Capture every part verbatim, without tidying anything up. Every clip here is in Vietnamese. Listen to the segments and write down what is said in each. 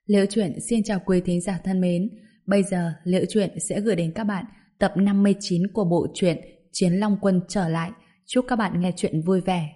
Liễu Chuyện xin chào quý thính giả thân mến. Bây giờ Liễu Chuyện sẽ gửi đến các bạn tập năm mươi chín của bộ truyện Chiến Long Quân trở lại. Chúc các bạn nghe chuyện vui vẻ.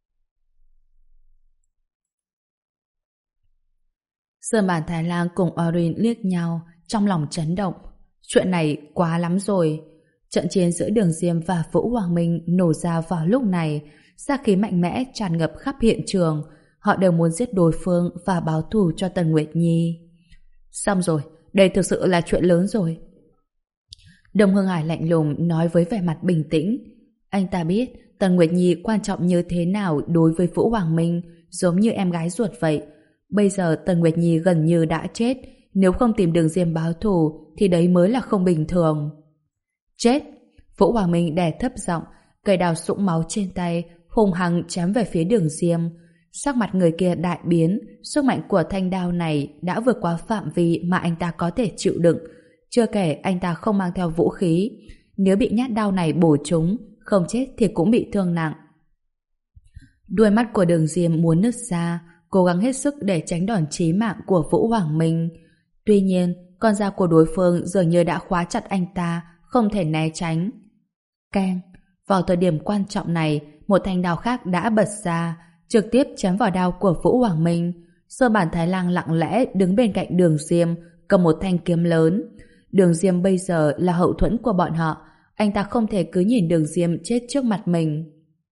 Sơn Bản Thái Lang cùng Orin liếc nhau, trong lòng chấn động. Chuyện này quá lắm rồi. Trận chiến giữa Đường Diêm và Vũ Hoàng Minh nổ ra vào lúc này, sát khí mạnh mẽ tràn ngập khắp hiện trường. Họ đều muốn giết đối phương và báo thù cho Tần Nguyệt Nhi. Xong rồi, đây thực sự là chuyện lớn rồi. Đông Hương Hải lạnh lùng nói với vẻ mặt bình tĩnh. Anh ta biết Tần Nguyệt Nhi quan trọng như thế nào đối với Vũ Hoàng Minh, giống như em gái ruột vậy. Bây giờ Tần Nguyệt Nhi gần như đã chết, nếu không tìm Đường Diêm báo thù thì đấy mới là không bình thường. Chết! Vũ Hoàng Minh đè thấp giọng, cây đao sũng máu trên tay hung hăng chém về phía Đường Diêm. Sắc mặt người kia đại biến, sức mạnh của thanh đao này đã vượt qua phạm vi mà anh ta có thể chịu đựng. Chưa kể anh ta không mang theo vũ khí, nếu bị nhát đao này bổ trúng, không chết thì cũng bị thương nặng. Đuôi mắt của Đường Diêm muốn nứt ra, cố gắng hết sức để tránh đòn chí mạng của Vũ Hoàng Minh. Tuy nhiên, con dao của đối phương dường như đã khóa chặt anh ta, không thể né tránh. Keng! Vào thời điểm quan trọng này, một thanh đao khác đã bật ra, trực tiếp chém vào đao của Vũ Hoàng Minh. Sơn Bản Thái Lang lặng lẽ đứng bên cạnh Đường Diêm, cầm một thanh kiếm lớn. Đường Diêm bây giờ là hậu thuẫn của bọn họ, anh ta không thể cứ nhìn Đường Diêm chết trước mặt mình.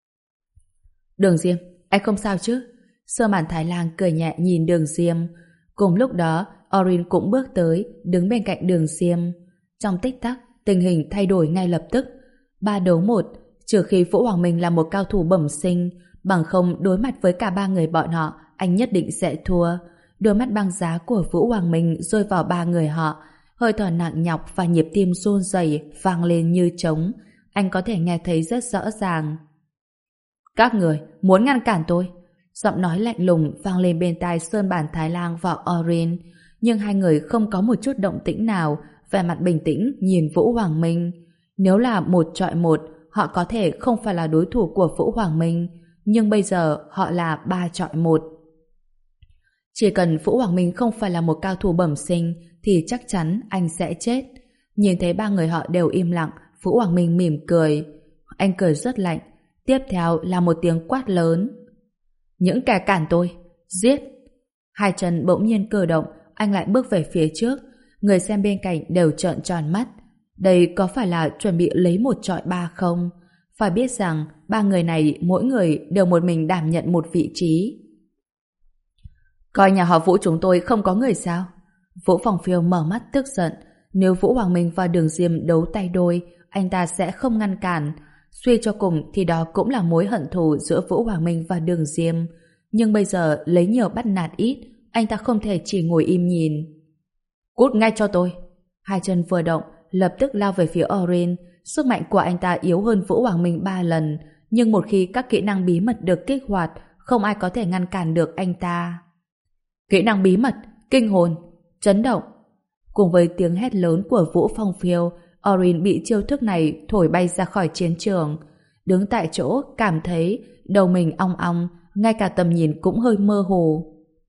Đường Diêm, anh không sao chứ? Sơn Bản Thái Lang cười nhẹ nhìn Đường Diêm. Cùng lúc đó, Orin cũng bước tới, đứng bên cạnh Đường Diêm. Trong tích tắc, tình hình thay đổi ngay lập tức. Ba đấu một, trừ khi Vũ Hoàng Minh là một cao thủ bẩm sinh, bằng không đối mặt với cả ba người bọn họ, anh nhất định sẽ thua. Đôi mắt băng giá của Vũ Hoàng Minh rơi vào ba người họ, hơi thở nặng nhọc và nhịp tim run rẩy vang lên như trống. Anh có thể nghe thấy rất rõ ràng. Các người muốn ngăn cản tôi? Giọng nói lạnh lùng vang lên bên tai Sơn Bản Thái Lang và Orin, nhưng hai người không có một chút động tĩnh nào, vẻ mặt bình tĩnh nhìn Vũ Hoàng Minh. Nếu là một chọi một, họ có thể không phải là đối thủ của Vũ Hoàng Minh, nhưng bây giờ họ là ba chọi một. Chỉ cần Vũ Hoàng Minh không phải là một cao thủ bẩm sinh thì chắc chắn anh sẽ chết. Nhìn thấy ba người họ đều im lặng, Vũ Hoàng Minh mỉm cười. Anh cười rất lạnh. Tiếp theo là một tiếng quát lớn. Những kẻ cản tôi, giết! Hai chân bỗng nhiên cử động, anh lại bước về phía trước. Người xem bên cạnh đều trợn tròn mắt. Đây có phải là chuẩn bị lấy một chọi ba không? Phải biết rằng ba người này mỗi người đều một mình đảm nhận một vị trí. Coi nhà họ Vũ chúng tôi không có người sao? Vũ Phong Phiêu mở mắt tức giận. Nếu Vũ Hoàng Minh và Đường Diêm đấu tay đôi, anh ta sẽ không ngăn cản. Suy cho cùng thì đó cũng là mối hận thù giữa Vũ Hoàng Minh và Đường Diêm. Nhưng bây giờ lấy nhiều bắt nạt ít, anh ta không thể chỉ ngồi im nhìn. Cút ngay cho tôi! Hai chân vừa động, lập tức lao về phía Orin. Sức mạnh của anh ta yếu hơn Vũ Hoàng Minh ba lần, nhưng một khi các kỹ năng bí mật được kích hoạt, không ai có thể ngăn cản được anh ta. Kỹ năng bí mật, kinh hồn, chấn động. Cùng với tiếng hét lớn của Vũ Phong Phiêu, Orin bị chiêu thức này thổi bay ra khỏi chiến trường. Đứng tại chỗ cảm thấy đầu mình ong ong, ngay cả tầm nhìn cũng hơi mơ hồ.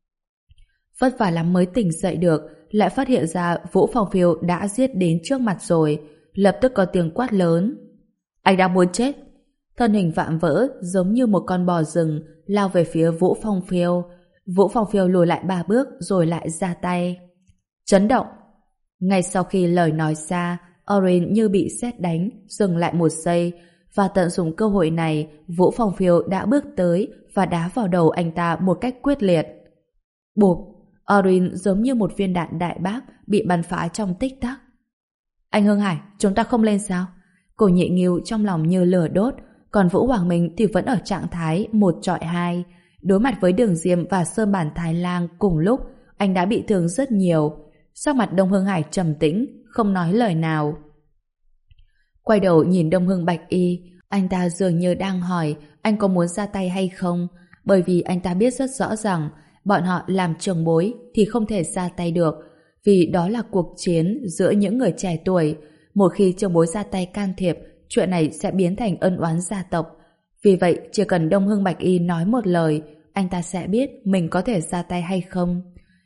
Vất vả lắm mới tỉnh dậy được, lại phát hiện ra Vũ Phong Phiêu đã giết đến trước mặt rồi. Lập tức có tiếng quát lớn. Anh đã muốn chết! Thân hình vạm vỡ giống như một con bò rừng lao về phía Vũ Phong Phiêu. Vũ Phong Phiêu lùi lại ba bước rồi lại ra tay. Chấn động! Ngay sau khi lời nói ra, Orin như bị sét đánh, dừng lại một giây, và tận dụng cơ hội này, Vũ Phong Phiêu đã bước tới và đá vào đầu anh ta một cách quyết liệt. Bụp! Orin giống như một viên đạn đại bác bị bắn phá trong tích tắc. Anh Hương Hải, chúng ta không lên sao? Cô Nhị Nghiêu trong lòng như lửa đốt, còn Vũ Hoàng Minh thì vẫn ở trạng thái một chọi hai. Đối mặt với Đường Diêm và Sơn Bản Thái Lang cùng lúc, anh đã bị thương rất nhiều. Sắc mặt Đông Hương Hải trầm tĩnh, không nói lời nào. Quay đầu nhìn Đông Hương Bạch Y, anh ta dường như đang hỏi anh có muốn ra tay hay không, bởi vì anh ta biết rất rõ rằng bọn họ làm trưởng bối thì không thể ra tay được, vì đó là cuộc chiến giữa những người trẻ tuổi. Một khi trưởng bối ra tay can thiệp, chuyện này sẽ biến thành ân oán gia tộc. Vì vậy, chỉ cần Đông Hương Bạch Y nói một lời, anh ta sẽ biết mình có thể ra tay hay không.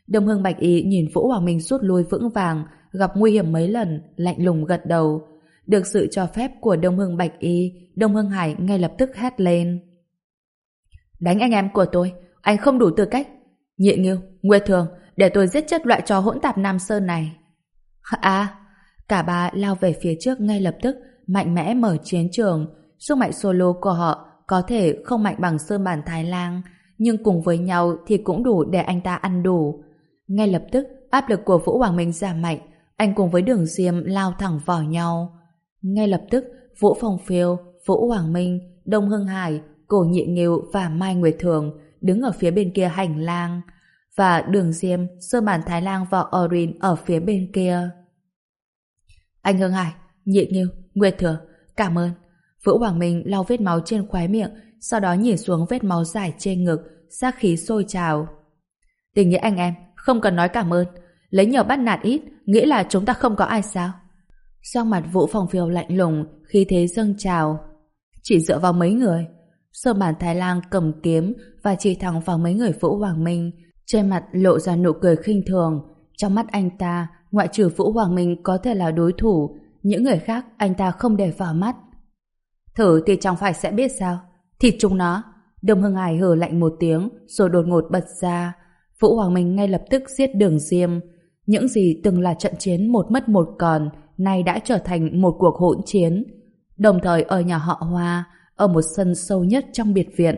Đông Hưng Bạch Y nhìn Vũ Hoàng Minh rút lui vững vàng, gặp nguy hiểm mấy lần, lạnh lùng gật đầu. Được sự cho phép của Đông Hưng Bạch Y, Đông Hưng Hải ngay lập tức hét lên. Đánh anh em của tôi, anh không đủ tư cách. Nhị Ngưu, Nguyệt Thường, để tôi giết chết loại trò hỗn tạp Nam Sơn này. À, cả ba lao về phía trước ngay lập tức, mạnh mẽ mở chiến trường. Sức mạnh solo của họ có thể không mạnh bằng Sơn Bản Thái Lang, nhưng cùng với nhau thì cũng đủ để anh ta ăn đủ. Ngay lập tức, áp lực của Vũ Hoàng Minh giảm mạnh, anh cùng với Đường Diêm lao thẳng vào nhau. Ngay lập tức, Vũ Phong Phiêu, Vũ Hoàng Minh, Đông Hưng Hải, Cổ Nhị Ngưu và Mai Nguyệt Thường đứng ở phía bên kia hành lang, và Đường Diêm, Sơn Bản Thái Lang và Orin ở phía bên kia. Anh Hưng Hải, Nhị Ngưu, Nguyệt Thường, cảm ơn. Vũ Hoàng Minh lau vết máu trên khóe miệng, sau đó nhìn xuống vết máu dài trên ngực, sát khí sôi trào. Tình nghĩa anh em, không cần nói cảm ơn. Lấy nhiều bắt nạt ít, nghĩ là chúng ta không có ai sao? Sắc mặt Vũ Phong Phiêu lạnh lùng, khí thế dâng trào. Chỉ dựa vào mấy người. Sơn Bản Thái Lang cầm kiếm và chỉ thẳng vào mấy người Vũ Hoàng Minh, trên mặt lộ ra nụ cười khinh thường. Trong mắt anh ta, ngoại trừ Vũ Hoàng Minh có thể là đối thủ, những người khác anh ta không để vào mắt. Thử thì chẳng phải sẽ biết sao. Thịt chúng nó. Đông Hưng Hải hừ lạnh một tiếng rồi đột ngột bật ra. Vũ Hoàng Minh ngay lập tức giết Đường Diêm. Những gì từng là trận chiến một mất một còn nay đã trở thành một cuộc hỗn chiến. Đồng thời ở nhà họ Hoa, ở một sân sâu nhất trong biệt viện.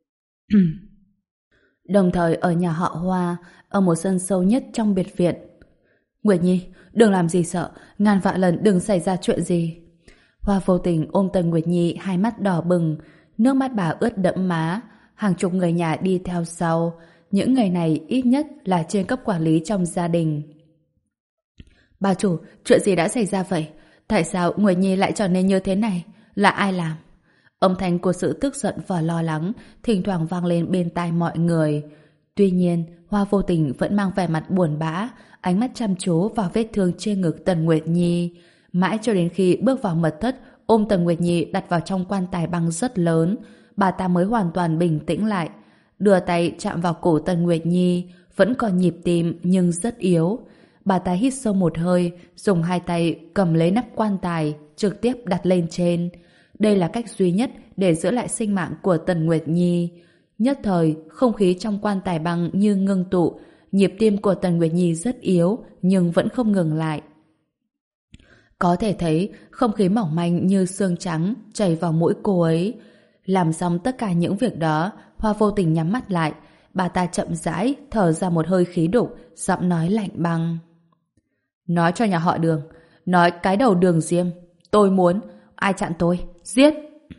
Đồng thời ở nhà họ Hoa, ở một sân sâu nhất trong biệt viện. Nguyệt Nhi, đừng làm gì sợ, ngàn vạn lần đừng xảy ra chuyện gì. Hoa vô tình ôm Tần Nguyệt Nhi, hai mắt đỏ bừng, nước mắt bà ướt đẫm má. Hàng chục người nhà đi theo sau. Những người này ít nhất là trên cấp quản lý trong gia đình. Bà chủ, chuyện gì đã xảy ra vậy? Tại sao Nguyệt Nhi lại trở nên như thế này? Là ai làm? Âm thanh của sự tức giận và lo lắng thỉnh thoảng vang lên bên tai mọi người. Tuy nhiên, Hoa vô tình vẫn mang vẻ mặt buồn bã, ánh mắt chăm chú vào vết thương trên ngực Tần Nguyệt Nhi. Mãi cho đến khi bước vào mật thất, ôm Tần Nguyệt Nhi đặt vào trong quan tài băng rất lớn, bà ta mới hoàn toàn bình tĩnh lại. Đưa tay chạm vào cổ Tần Nguyệt Nhi, vẫn còn nhịp tim nhưng rất yếu. Bà ta hít sâu một hơi, dùng hai tay cầm lấy nắp quan tài, trực tiếp đặt lên trên. Đây là cách duy nhất để giữ lại sinh mạng của Tần Nguyệt Nhi. Nhất thời, không khí trong quan tài băng như ngưng tụ, nhịp tim của Tần Nguyệt Nhi rất yếu, nhưng vẫn không ngừng lại. Có thể thấy, không khí mỏng manh như xương trắng chảy vào mũi cô ấy. Làm xong tất cả những việc đó, Hoa vô tình nhắm mắt lại. Bà ta chậm rãi, thở ra một hơi khí đục, giọng nói lạnh băng. Nói cho nhà họ Đường, nói cái đầu Đường Diêm. Tôi muốn, ai chặn tôi, giết.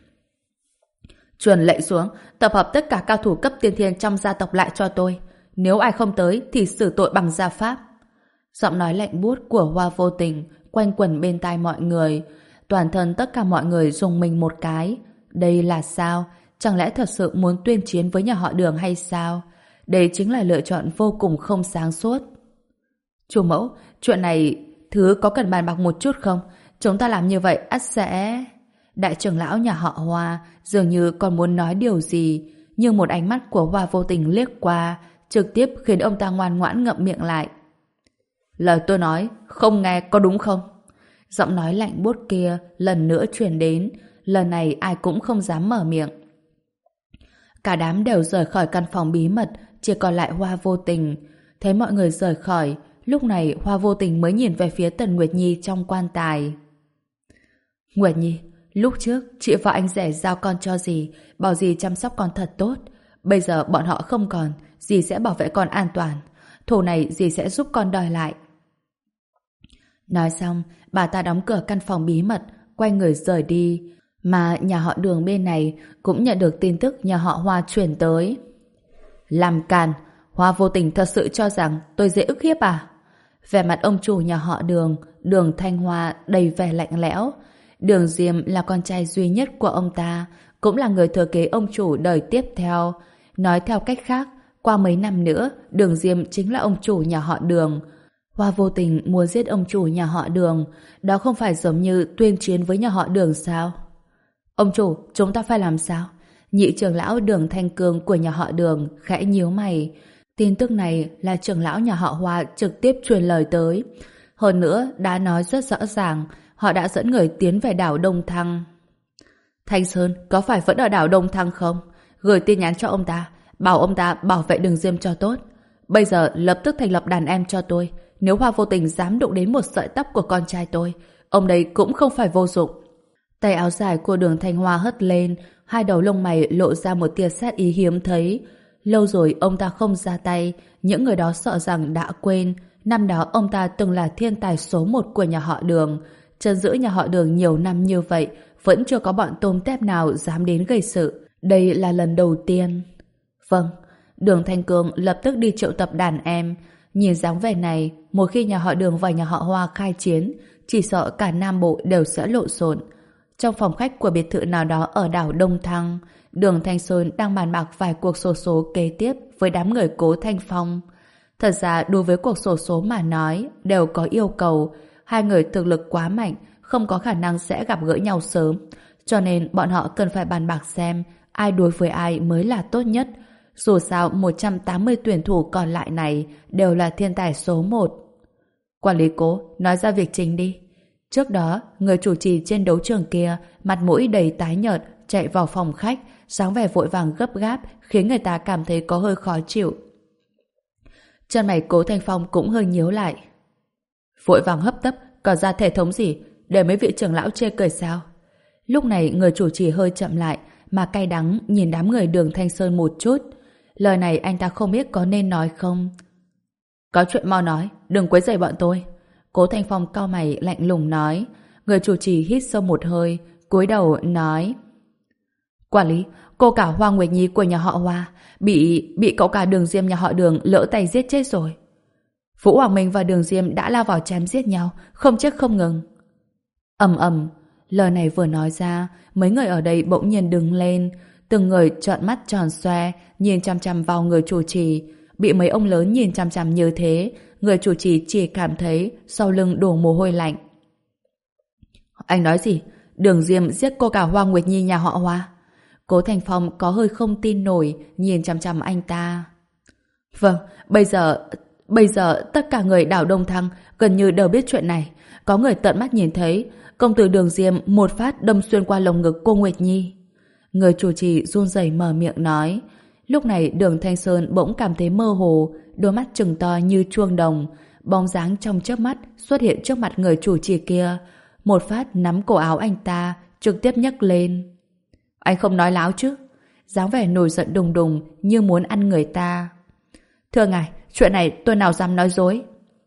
Truyền lệnh xuống, tập hợp tất cả cao thủ cấp tiên thiên trong gia tộc lại cho tôi. Nếu ai không tới thì xử tội bằng gia pháp. Giọng nói lạnh buốt của Hoa vô tình quanh quẩn bên tai mọi người. Toàn thân tất cả mọi người rùng mình một cái. Đây là sao? Chẳng lẽ thật sự muốn tuyên chiến với nhà họ Đường hay sao? Đây chính là lựa chọn vô cùng không sáng suốt. Chủ mẫu, chuyện này thứ có cần bàn bạc một chút không? Chúng ta làm như vậy ắt sẽ... Đại trưởng lão nhà họ Hoa dường như còn muốn nói điều gì, nhưng một ánh mắt của Hoa vô tình liếc qua trực tiếp khiến ông ta ngoan ngoãn ngậm miệng lại. Lời tôi nói không nghe có đúng không? Giọng nói lạnh buốt kia lần nữa truyền đến. Lần này ai cũng không dám mở miệng. Cả đám đều rời khỏi căn phòng bí mật, chỉ còn lại Hoa vô tình. Thấy mọi người rời khỏi, lúc này Hoa vô tình mới nhìn về phía Tần Nguyệt Nhi trong quan tài. Nguyệt Nhi, lúc trước chị và anh rể giao con cho dì, bảo dì chăm sóc con thật tốt. Bây giờ bọn họ không còn, dì sẽ bảo vệ con an toàn. Thù này dì sẽ giúp con đòi lại. Nói xong, bà ta đóng cửa căn phòng bí mật, quay người rời đi. Mà nhà họ Đường bên này cũng nhận được tin tức nhà họ Hoa chuyển tới. Làm càn, Hoa vô tình thật sự cho rằng tôi dễ ức hiếp à? Vẻ mặt ông chủ nhà họ Đường, Đường Thanh Hoa đầy vẻ lạnh lẽo. Đường Diêm là con trai duy nhất của ông ta, cũng là người thừa kế ông chủ đời tiếp theo. Nói theo cách khác, qua mấy năm nữa, Đường Diêm chính là ông chủ nhà họ Đường. Hoa vô tình muốn giết ông chủ nhà họ Đường, đó không phải giống như tuyên chiến với nhà họ Đường sao? Ông chủ, chúng ta phải làm sao? Nhị trưởng lão Đường Thanh Cương của nhà họ Đường khẽ nhíu mày. Tin tức này là trưởng lão nhà họ Hoa trực tiếp truyền lời tới. Hơn nữa, đã nói rất rõ ràng, họ đã dẫn người tiến về đảo Đông Thăng. Thanh Sơn, có phải vẫn ở đảo Đông Thăng không? Gửi tin nhắn cho ông ta, bảo ông ta bảo vệ Đường Diêm cho tốt. Bây giờ lập tức thành lập đàn em cho tôi. Nếu Hoa vô tình dám đụng đến một sợi tóc của con trai tôi, ông đây cũng không phải vô dụng. Tay áo dài của Đường Thanh Hoa hất lên, hai đầu lông mày lộ ra một tia sát ý hiếm thấy. Lâu rồi ông ta không ra tay, những người đó sợ rằng đã quên. Năm đó ông ta từng là thiên tài số một của nhà họ Đường. Chân giữ nhà họ Đường nhiều năm như vậy, vẫn chưa có bọn tôm tép nào dám đến gây sự. Đây là lần đầu tiên. Vâng, Đường Thanh Cương lập tức đi triệu tập đàn em. Nhìn dáng vẻ này, một khi nhà họ Đường và nhà họ Hoa khai chiến, chỉ sợ cả Nam Bộ đều sẽ lộn xộn. Trong phòng khách của biệt thự nào đó ở đảo Đông Thăng, Đường Thanh Sơn đang bàn bạc vài cuộc xổ số kế tiếp với đám người Cố Thanh Phong. Thật ra đối với cuộc xổ số mà nói đều có yêu cầu. Hai người thực lực quá mạnh, không có khả năng sẽ gặp gỡ nhau sớm. Cho nên bọn họ cần phải bàn bạc xem ai đối với ai mới là tốt nhất. Dù sao một trăm tám mươi tuyển thủ còn lại này đều là thiên tài số một. Quản lý Cố, nói ra việc chính đi. Trước đó, người chủ trì trên đấu trường kia mặt mũi đầy tái nhợt chạy vào phòng khách, dáng vẻ vội vàng gấp gáp khiến người ta cảm thấy có hơi khó chịu. Chân mày Cố Thanh Phong cũng hơi nhíu lại. Vội vàng hấp tấp, còn ra thể thống gì để mấy vị trưởng lão chê cười sao? Lúc này người chủ trì hơi chậm lại mà cay đắng nhìn đám người Đường Thanh Sơn một chút. Lời này anh ta không biết có nên nói không. Có chuyện mau nói, đừng quấy rầy bọn tôi. Cố Thanh Phong cau mày lạnh lùng nói. Người chủ trì hít sâu một hơi, cúi đầu nói: Quản lý, cô cả Hoa Nguyệt Nhi của nhà họ Hoa bị bị cậu cả Đường Diêm nhà họ Đường lỡ tay giết chết rồi. Vũ Hoàng Minh và Đường Diêm đã lao vào chém giết nhau, không chết không ngừng. Ầm ầm, lời này vừa nói ra, mấy người ở đây bỗng nhiên đứng lên, từng người trợn mắt tròn xoe, nhìn chằm chằm vào người chủ trì. Bị mấy ông lớn nhìn chằm chằm như thế, người chủ trì chỉ cảm thấy sau lưng đổ mồ hôi lạnh. Anh nói gì? Đường Diêm giết cô cả Hoa Nguyệt Nhi nhà họ Hoa? Cố Thành Phong có hơi không tin nổi, nhìn chằm chằm anh ta. Vâng, bây giờ bây giờ tất cả người đảo Đông Thăng gần như đều biết chuyện này. Có người tận mắt nhìn thấy công tử Đường Diêm một phát đâm xuyên qua lồng ngực cô Nguyệt Nhi. Người chủ trì run rẩy mở miệng nói. Lúc này Đường Thanh Sơn bỗng cảm thấy mơ hồ, đôi mắt trừng to như chuông đồng, bóng dáng trong chớp mắt xuất hiện trước mặt người chủ trì kia, một phát nắm cổ áo anh ta, trực tiếp nhấc lên. Anh không nói láo chứ? Dáng vẻ nổi giận đùng đùng như muốn ăn người ta. Thưa ngài, chuyện này tôi nào dám nói dối.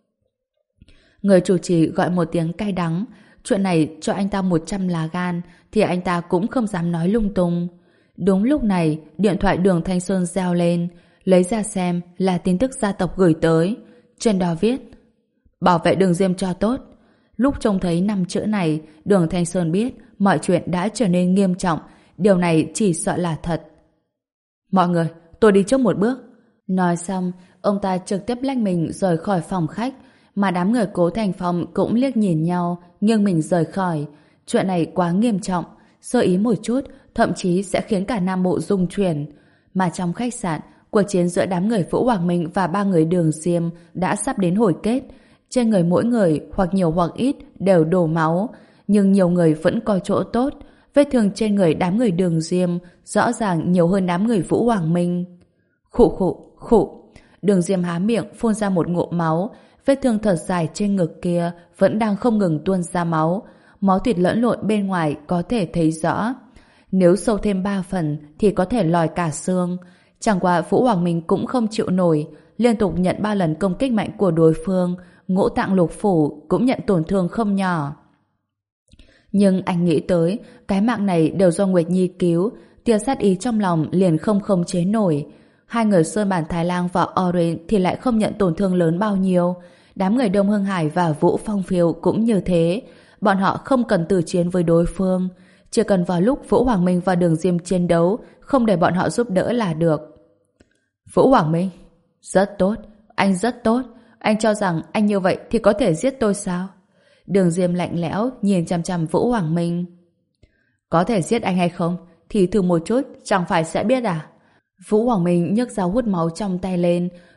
Người chủ trì gọi một tiếng cay đắng. Chuyện này cho anh ta một trăm lá gan thì anh ta cũng không dám nói lung tung. Đúng lúc này, điện thoại Đường Thanh Sơn reo lên, lấy ra xem là tin tức gia tộc gửi tới. Trên đó viết: Bảo vệ Đường Diêm cho tốt. Lúc trông thấy năm chữ này, Đường Thanh Sơn biết mọi chuyện đã trở nên nghiêm trọng. Điều này chỉ sợ là thật. Mọi người, tôi đi trước một bước. Nói xong, ông ta trực tiếp lách mình rời khỏi phòng khách, mà đám người Cố Thành Phong cũng liếc nhìn nhau, nghiêng mình rời khỏi. Chuyện này quá nghiêm trọng, sơ ý một chút, thậm chí sẽ khiến cả Nam Bộ rung chuyển. Mà trong khách sạn, cuộc chiến giữa đám người Vũ Hoàng Minh và ba người Đường Diêm đã sắp đến hồi kết. Trên người mỗi người, hoặc nhiều hoặc ít, đều đổ máu, nhưng nhiều người vẫn có chỗ tốt. Vết thương trên người đám người Đường Diêm rõ ràng nhiều hơn đám người Vũ Hoàng Minh. Khụ khụ, khụ. Đường Diêm há miệng phun ra một ngụm máu. Vết thương thật dài trên ngực kia vẫn đang không ngừng tuôn ra máu. Máu thịt lẫn lộn bên ngoài có thể thấy rõ. Nếu sâu thêm ba phần thì có thể lòi cả xương. Chẳng qua Vũ Hoàng Minh cũng không chịu nổi, liên tục nhận ba lần công kích mạnh của đối phương. Ngũ tạng lục phủ cũng nhận tổn thương không nhỏ. Nhưng anh nghĩ tới cái mạng này đều do Nguyệt Nhi cứu, tia sát ý trong lòng liền không khống chế nổi. Hai người Sơn Bản Thái Lang và Orange thì lại không nhận tổn thương lớn bao nhiêu. Đám người Đông Hưng Hải và Vũ Phong Phiêu cũng như thế. Bọn họ không cần tử chiến với đối phương, chỉ cần vào lúc Vũ Hoàng Minh và Đường Diêm chiến đấu, không để bọn họ giúp đỡ là được. Vũ Hoàng Minh, rất tốt, anh rất tốt. Anh cho rằng anh như vậy thì có thể giết tôi sao? Đường Diêm lạnh lẽo nhìn chằm chằm Vũ Hoàng Minh. Có thể giết anh hay không thì thử một chút, chẳng phải sẽ biết à? Vũ Hoàng Minh nhấc dao hút máu trong tay lên,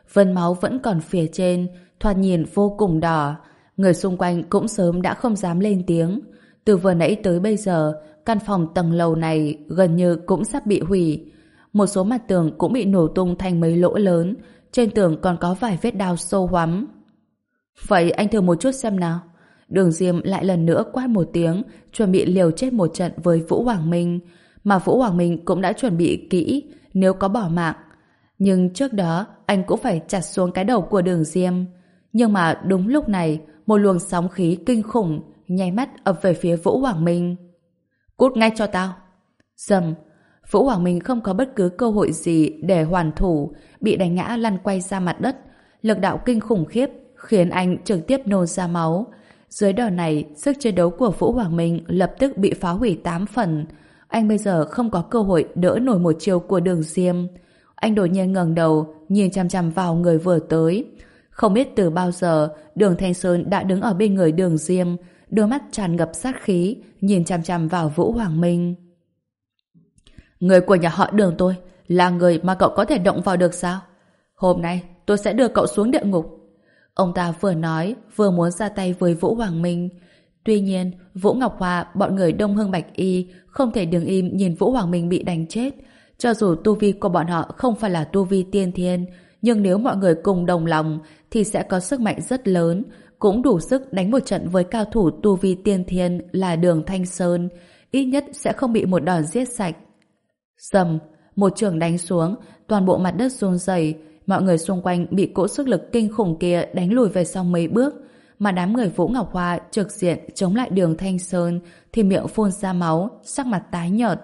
vân máu vẫn còn phía trên, thoạt nhìn vô cùng đỏ. Người xung quanh cũng sớm đã không dám lên tiếng. Từ vừa nãy tới bây giờ, căn phòng tầng lầu này gần như cũng sắp bị hủy. Một số mặt tường cũng bị nổ tung thành mấy lỗ lớn, trên tường còn có vài vết đao sâu hoắm. Vậy anh thử một chút xem nào. Đường Diêm lại lần nữa quát một tiếng, chuẩn bị liều chết một trận với Vũ Hoàng Minh. Mà Vũ Hoàng Minh cũng đã chuẩn bị kỹ nếu có bỏ mạng. Nhưng trước đó anh cũng phải chặt xuống cái đầu của Đường Diêm. Nhưng mà đúng lúc này, một luồng sóng khí kinh khủng nháy mắt ập về phía Vũ Hoàng Minh. Cút ngay cho tao! Dầm! Vũ Hoàng Minh không có bất cứ cơ hội gì để hoàn thủ, bị đánh ngã lăn quay ra mặt đất. Lực đạo kinh khủng khiếp khiến anh trực tiếp nôn ra máu. Dưới đòn này, sức chiến đấu của Vũ Hoàng Minh lập tức bị phá hủy tám phần. Anh bây giờ không có cơ hội đỡ nổi một chiêu của Đường Diêm. Anh đột nhiên ngẩng đầu, nhìn chằm chằm vào người vừa tới. Không biết từ bao giờ, Đường Thanh Sơn đã đứng ở bên người Đường Diêm, đôi mắt tràn ngập sát khí, nhìn chằm chằm vào Vũ Hoàng Minh. Người của nhà họ Đường tôi là người mà cậu có thể động vào được sao? Hôm nay tôi sẽ đưa cậu xuống địa ngục. Ông ta vừa nói, vừa muốn ra tay với Vũ Hoàng Minh. Tuy nhiên, Vũ Ngọc Hoa, bọn người Đông Hưng Bạch Y không thể đứng im nhìn Vũ Hoàng Minh bị đánh chết. Cho dù tu vi của bọn họ không phải là tu vi tiên thiên, nhưng nếu mọi người cùng đồng lòng thì sẽ có sức mạnh rất lớn, cũng đủ sức đánh một trận với cao thủ tu vi tiên thiên là Đường Thanh Sơn, ít nhất sẽ không bị một đòn giết sạch. Dầm, một chưởng đánh xuống, toàn bộ mặt đất run rẩy, mọi người xung quanh bị cỗ sức lực kinh khủng kia đánh lùi về sau mấy bước, mà đám người Vũ Ngọc Hoa trực diện chống lại Đường Thanh Sơn thì miệng phun ra máu, sắc mặt tái nhợt.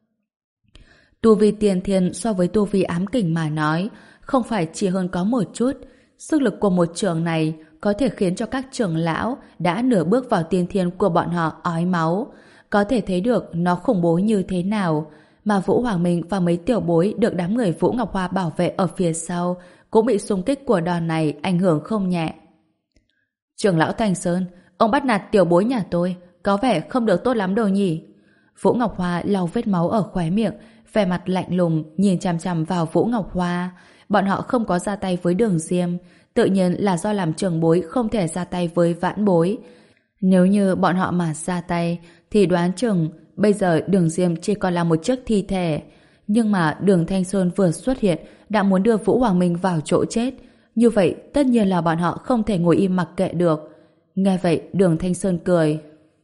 Tu vi tiên thiên so với tu vi ám kình mà nói, không phải chỉ hơn có một chút. Sức lực của một trường này có thể khiến cho các trưởng lão đã nửa bước vào tiên thiên của bọn họ ói máu. Có thể thấy được nó khủng bố như thế nào. Mà Vũ Hoàng Minh và mấy tiểu bối được đám người Vũ Ngọc Hoa bảo vệ ở phía sau cũng bị xung kích của đòn này ảnh hưởng không nhẹ. Trưởng lão Thanh Sơn, ông bắt nạt tiểu bối nhà tôi, có vẻ không được tốt lắm đâu nhỉ? Vũ Ngọc Hoa lau vết máu ở khóe miệng, vẻ mặt lạnh lùng nhìn chằm chằm vào Vũ Ngọc Hoa. Bọn họ không có ra tay với Đường Diêm, tự nhiên là do làm trưởng bối không thể ra tay với vãn bối. Nếu như bọn họ mà ra tay thì đoán chừng bây giờ Đường Diêm chỉ còn là một chiếc thi thể. Nhưng mà Đường Thanh Sơn vừa xuất hiện đã muốn đưa Vũ Hoàng Minh vào chỗ chết. Như vậy tất nhiên là bọn họ không thể ngồi im mặc kệ được. Nghe vậy Đường Thanh Sơn cười.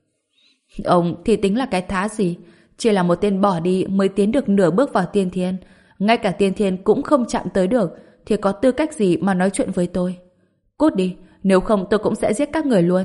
Ông thì tính là cái thá gì? Chỉ là một tên bỏ đi mới tiến được nửa bước vào tiên thiên. Ngay cả tiên thiên cũng không chạm tới được thì có tư cách gì mà nói chuyện với tôi? Cút đi, nếu không tôi cũng sẽ giết các người luôn.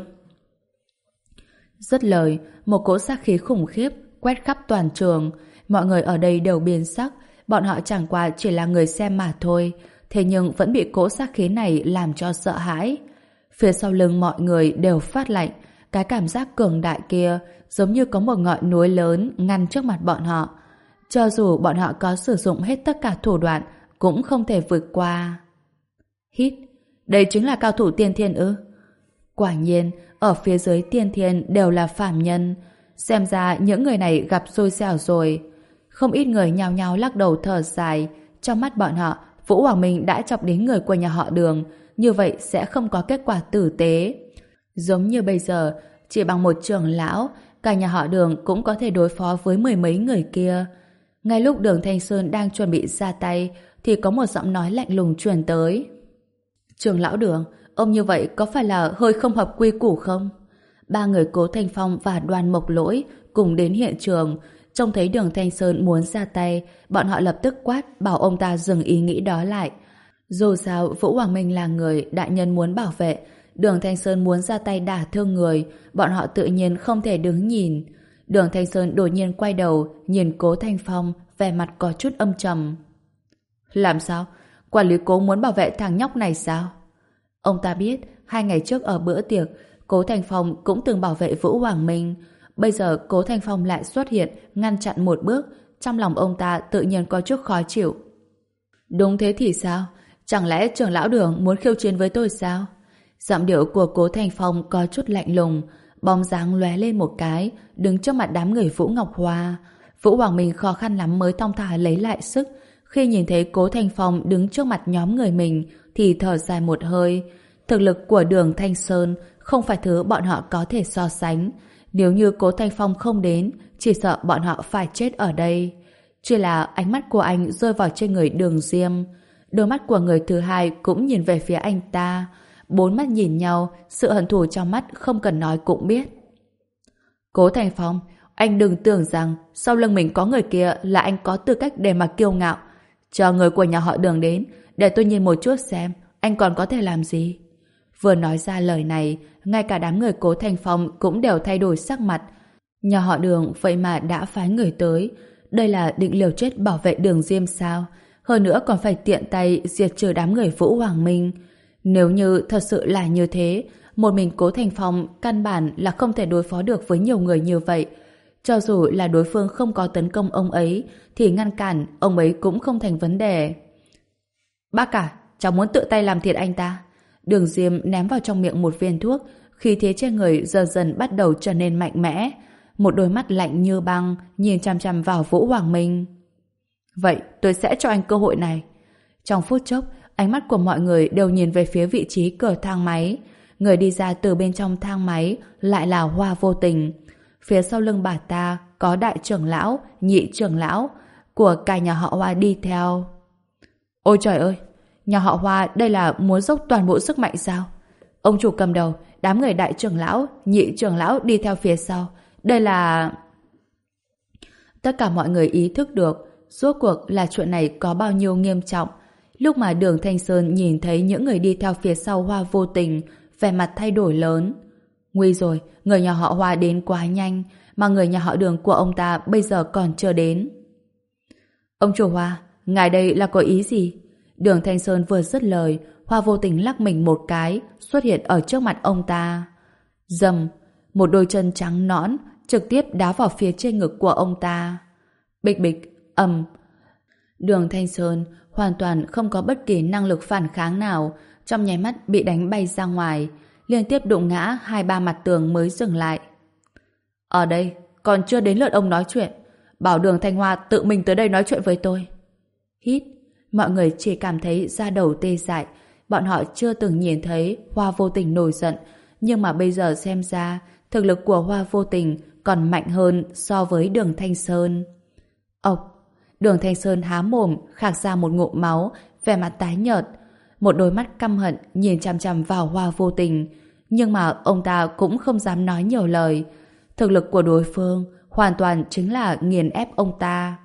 Dứt lời, một cỗ sát khí khủng khiếp quét khắp toàn trường. Mọi người ở đây đều biến sắc. Bọn họ chẳng qua chỉ là người xem mà thôi, thế nhưng vẫn bị cỗ sát khí này làm cho sợ hãi. Phía sau lưng mọi người đều phát lạnh. Cái cảm giác cường đại kia giống như có một ngọn núi lớn ngăn trước mặt bọn họ. Cho dù bọn họ có sử dụng hết tất cả thủ đoạn cũng không thể vượt qua. Hít, đây chính là cao thủ tiên thiên ư? Quả nhiên, ở phía dưới tiên thiên đều là phàm nhân. Xem ra những người này gặp xui xẻo rồi. Không ít người nhao nhao lắc đầu thở dài. Trong mắt bọn họ, Vũ Hoàng Minh đã chọc đến người của nhà họ Đường. Như vậy sẽ không có kết quả tử tế. Giống như bây giờ, chỉ bằng một trưởng lão, cả nhà họ Đường cũng có thể đối phó với mười mấy người kia. Ngay lúc Đường Thanh Sơn đang chuẩn bị ra tay, thì có một giọng nói lạnh lùng truyền tới. Trưởng lão Đường, ông như vậy có phải là hơi không hợp quy củ không? Ba người Cố Thanh Phong và Đoàn Mộc Lỗi cùng đến hiện trường. Trông thấy Đường Thanh Sơn muốn ra tay, bọn họ lập tức quát bảo ông ta dừng ý nghĩ đó lại. Dù sao, Vũ Hoàng Minh là người đại nhân muốn bảo vệ. Đường Thanh Sơn muốn ra tay đả thương người, bọn họ tự nhiên không thể đứng nhìn. Đường Thanh Sơn đột nhiên quay đầu, nhìn Cố Thanh Phong, vẻ mặt có chút âm trầm. Làm sao? Quản lý Cố muốn bảo vệ thằng nhóc này sao? Ông ta biết, hai ngày trước ở bữa tiệc, Cố Thanh Phong cũng từng bảo vệ Vũ Hoàng Minh. Bây giờ Cố Thanh Phong lại xuất hiện, ngăn chặn một bước, trong lòng ông ta tự nhiên có chút khó chịu. Đúng thế thì sao? Chẳng lẽ trưởng lão Đường muốn khiêu chiến với tôi sao? Giọng điệu của Cố Thanh Phong có chút lạnh lùng, bóng dáng lóe lên một cái, đứng trước mặt đám người Vũ Ngọc Hoa. Vũ Hoàng Minh khó khăn lắm mới thong thả lấy lại sức. Khi nhìn thấy Cố Thanh Phong đứng trước mặt nhóm người mình, thì thở dài một hơi. Thực lực của Đường Thanh Sơn không phải thứ bọn họ có thể so sánh. Nếu như Cố Thanh Phong không đến, chỉ sợ bọn họ phải chết ở đây. Chỉ là ánh mắt của anh rơi vào trên người Đường Diêm. Đôi mắt của người thứ hai cũng nhìn về phía anh ta. Bốn mắt nhìn nhau, sự hận thù trong mắt không cần nói cũng biết. Cố Thanh Phong, anh đừng tưởng rằng sau lưng mình có người kia là anh có tư cách để mà kiêu ngạo. Cho người của nhà họ Đường đến, để tôi nhìn một chút xem anh còn có thể làm gì. Vừa nói ra lời này, ngay cả đám người Cố Thanh Phong cũng đều thay đổi sắc mặt. Nhà họ Đường vậy mà đã phái người tới. Đây là định liều chết bảo vệ Đường Diêm sao? Hơn nữa còn phải tiện tay diệt trừ đám người Vũ Hoàng Minh. Nếu như thật sự là như thế, một mình Cố Thanh Phong căn bản là không thể đối phó được với nhiều người như vậy. Cho dù là đối phương không có tấn công ông ấy, thì ngăn cản ông ấy cũng không thành vấn đề. Bác cả, cháu muốn tự tay làm thịt anh ta. Đường Diêm ném vào trong miệng một viên thuốc, khí thế trên người dần dần bắt đầu trở nên mạnh mẽ. Một đôi mắt lạnh như băng nhìn chằm chằm vào Vũ Hoàng Minh. Vậy tôi sẽ cho anh cơ hội này. Trong phút chốc, ánh mắt của mọi người đều nhìn về phía vị trí cửa thang máy. Người đi ra từ bên trong thang máy lại là Hoa Vô Tình. Phía sau lưng bà ta có đại trưởng lão, nhị trưởng lão của cả nhà họ Hoa đi theo. Ôi trời ơi, nhà họ Hoa đây là muốn dốc toàn bộ sức mạnh sao? Ông chủ cầm đầu, đám người đại trưởng lão, nhị trưởng lão đi theo phía sau. Đây là... Tất cả mọi người ý thức được rốt cuộc là chuyện này có bao nhiêu nghiêm trọng. Lúc mà Đường Thanh Sơn nhìn thấy những người đi theo phía sau Hoa Vô Tình, vẻ mặt thay đổi lớn. Nguy rồi, người nhà họ Hoa đến quá nhanh, mà người nhà họ Đường của ông ta bây giờ còn chưa đến. Ông chủ Hoa, ngài đây là có ý gì? Đường Thanh Sơn vừa dứt lời, Hoa Vô Tình lắc mình một cái, xuất hiện ở trước mặt ông ta. Dầm, một đôi chân trắng nõn trực tiếp đá vào phía trên ngực của ông ta. Bịch bịch, ầm. Đường Thanh Sơn hoàn toàn không có bất kỳ năng lực phản kháng nào, trong nháy mắt bị đánh bay ra ngoài, liên tiếp đụng ngã hai ba mặt tường mới dừng lại. Ở đây, còn chưa đến lượt ông nói chuyện. Bảo Đường Thanh Hoa tự mình tới đây nói chuyện với tôi. Hít, mọi người chỉ cảm thấy da đầu tê dại. Bọn họ chưa từng nhìn thấy Hoa Vô Tình nổi giận, nhưng mà bây giờ xem ra thực lực của Hoa Vô Tình còn mạnh hơn so với Đường Thanh Sơn. Ộc, Đường Thanh Sơn há mồm khạc ra một ngụm máu, vẻ mặt tái nhợt, một đôi mắt căm hận nhìn chằm chằm vào Hoa Vô Tình, nhưng mà ông ta cũng không dám nói nhiều lời. Thực lực của đối phương hoàn toàn chính là nghiền ép ông ta.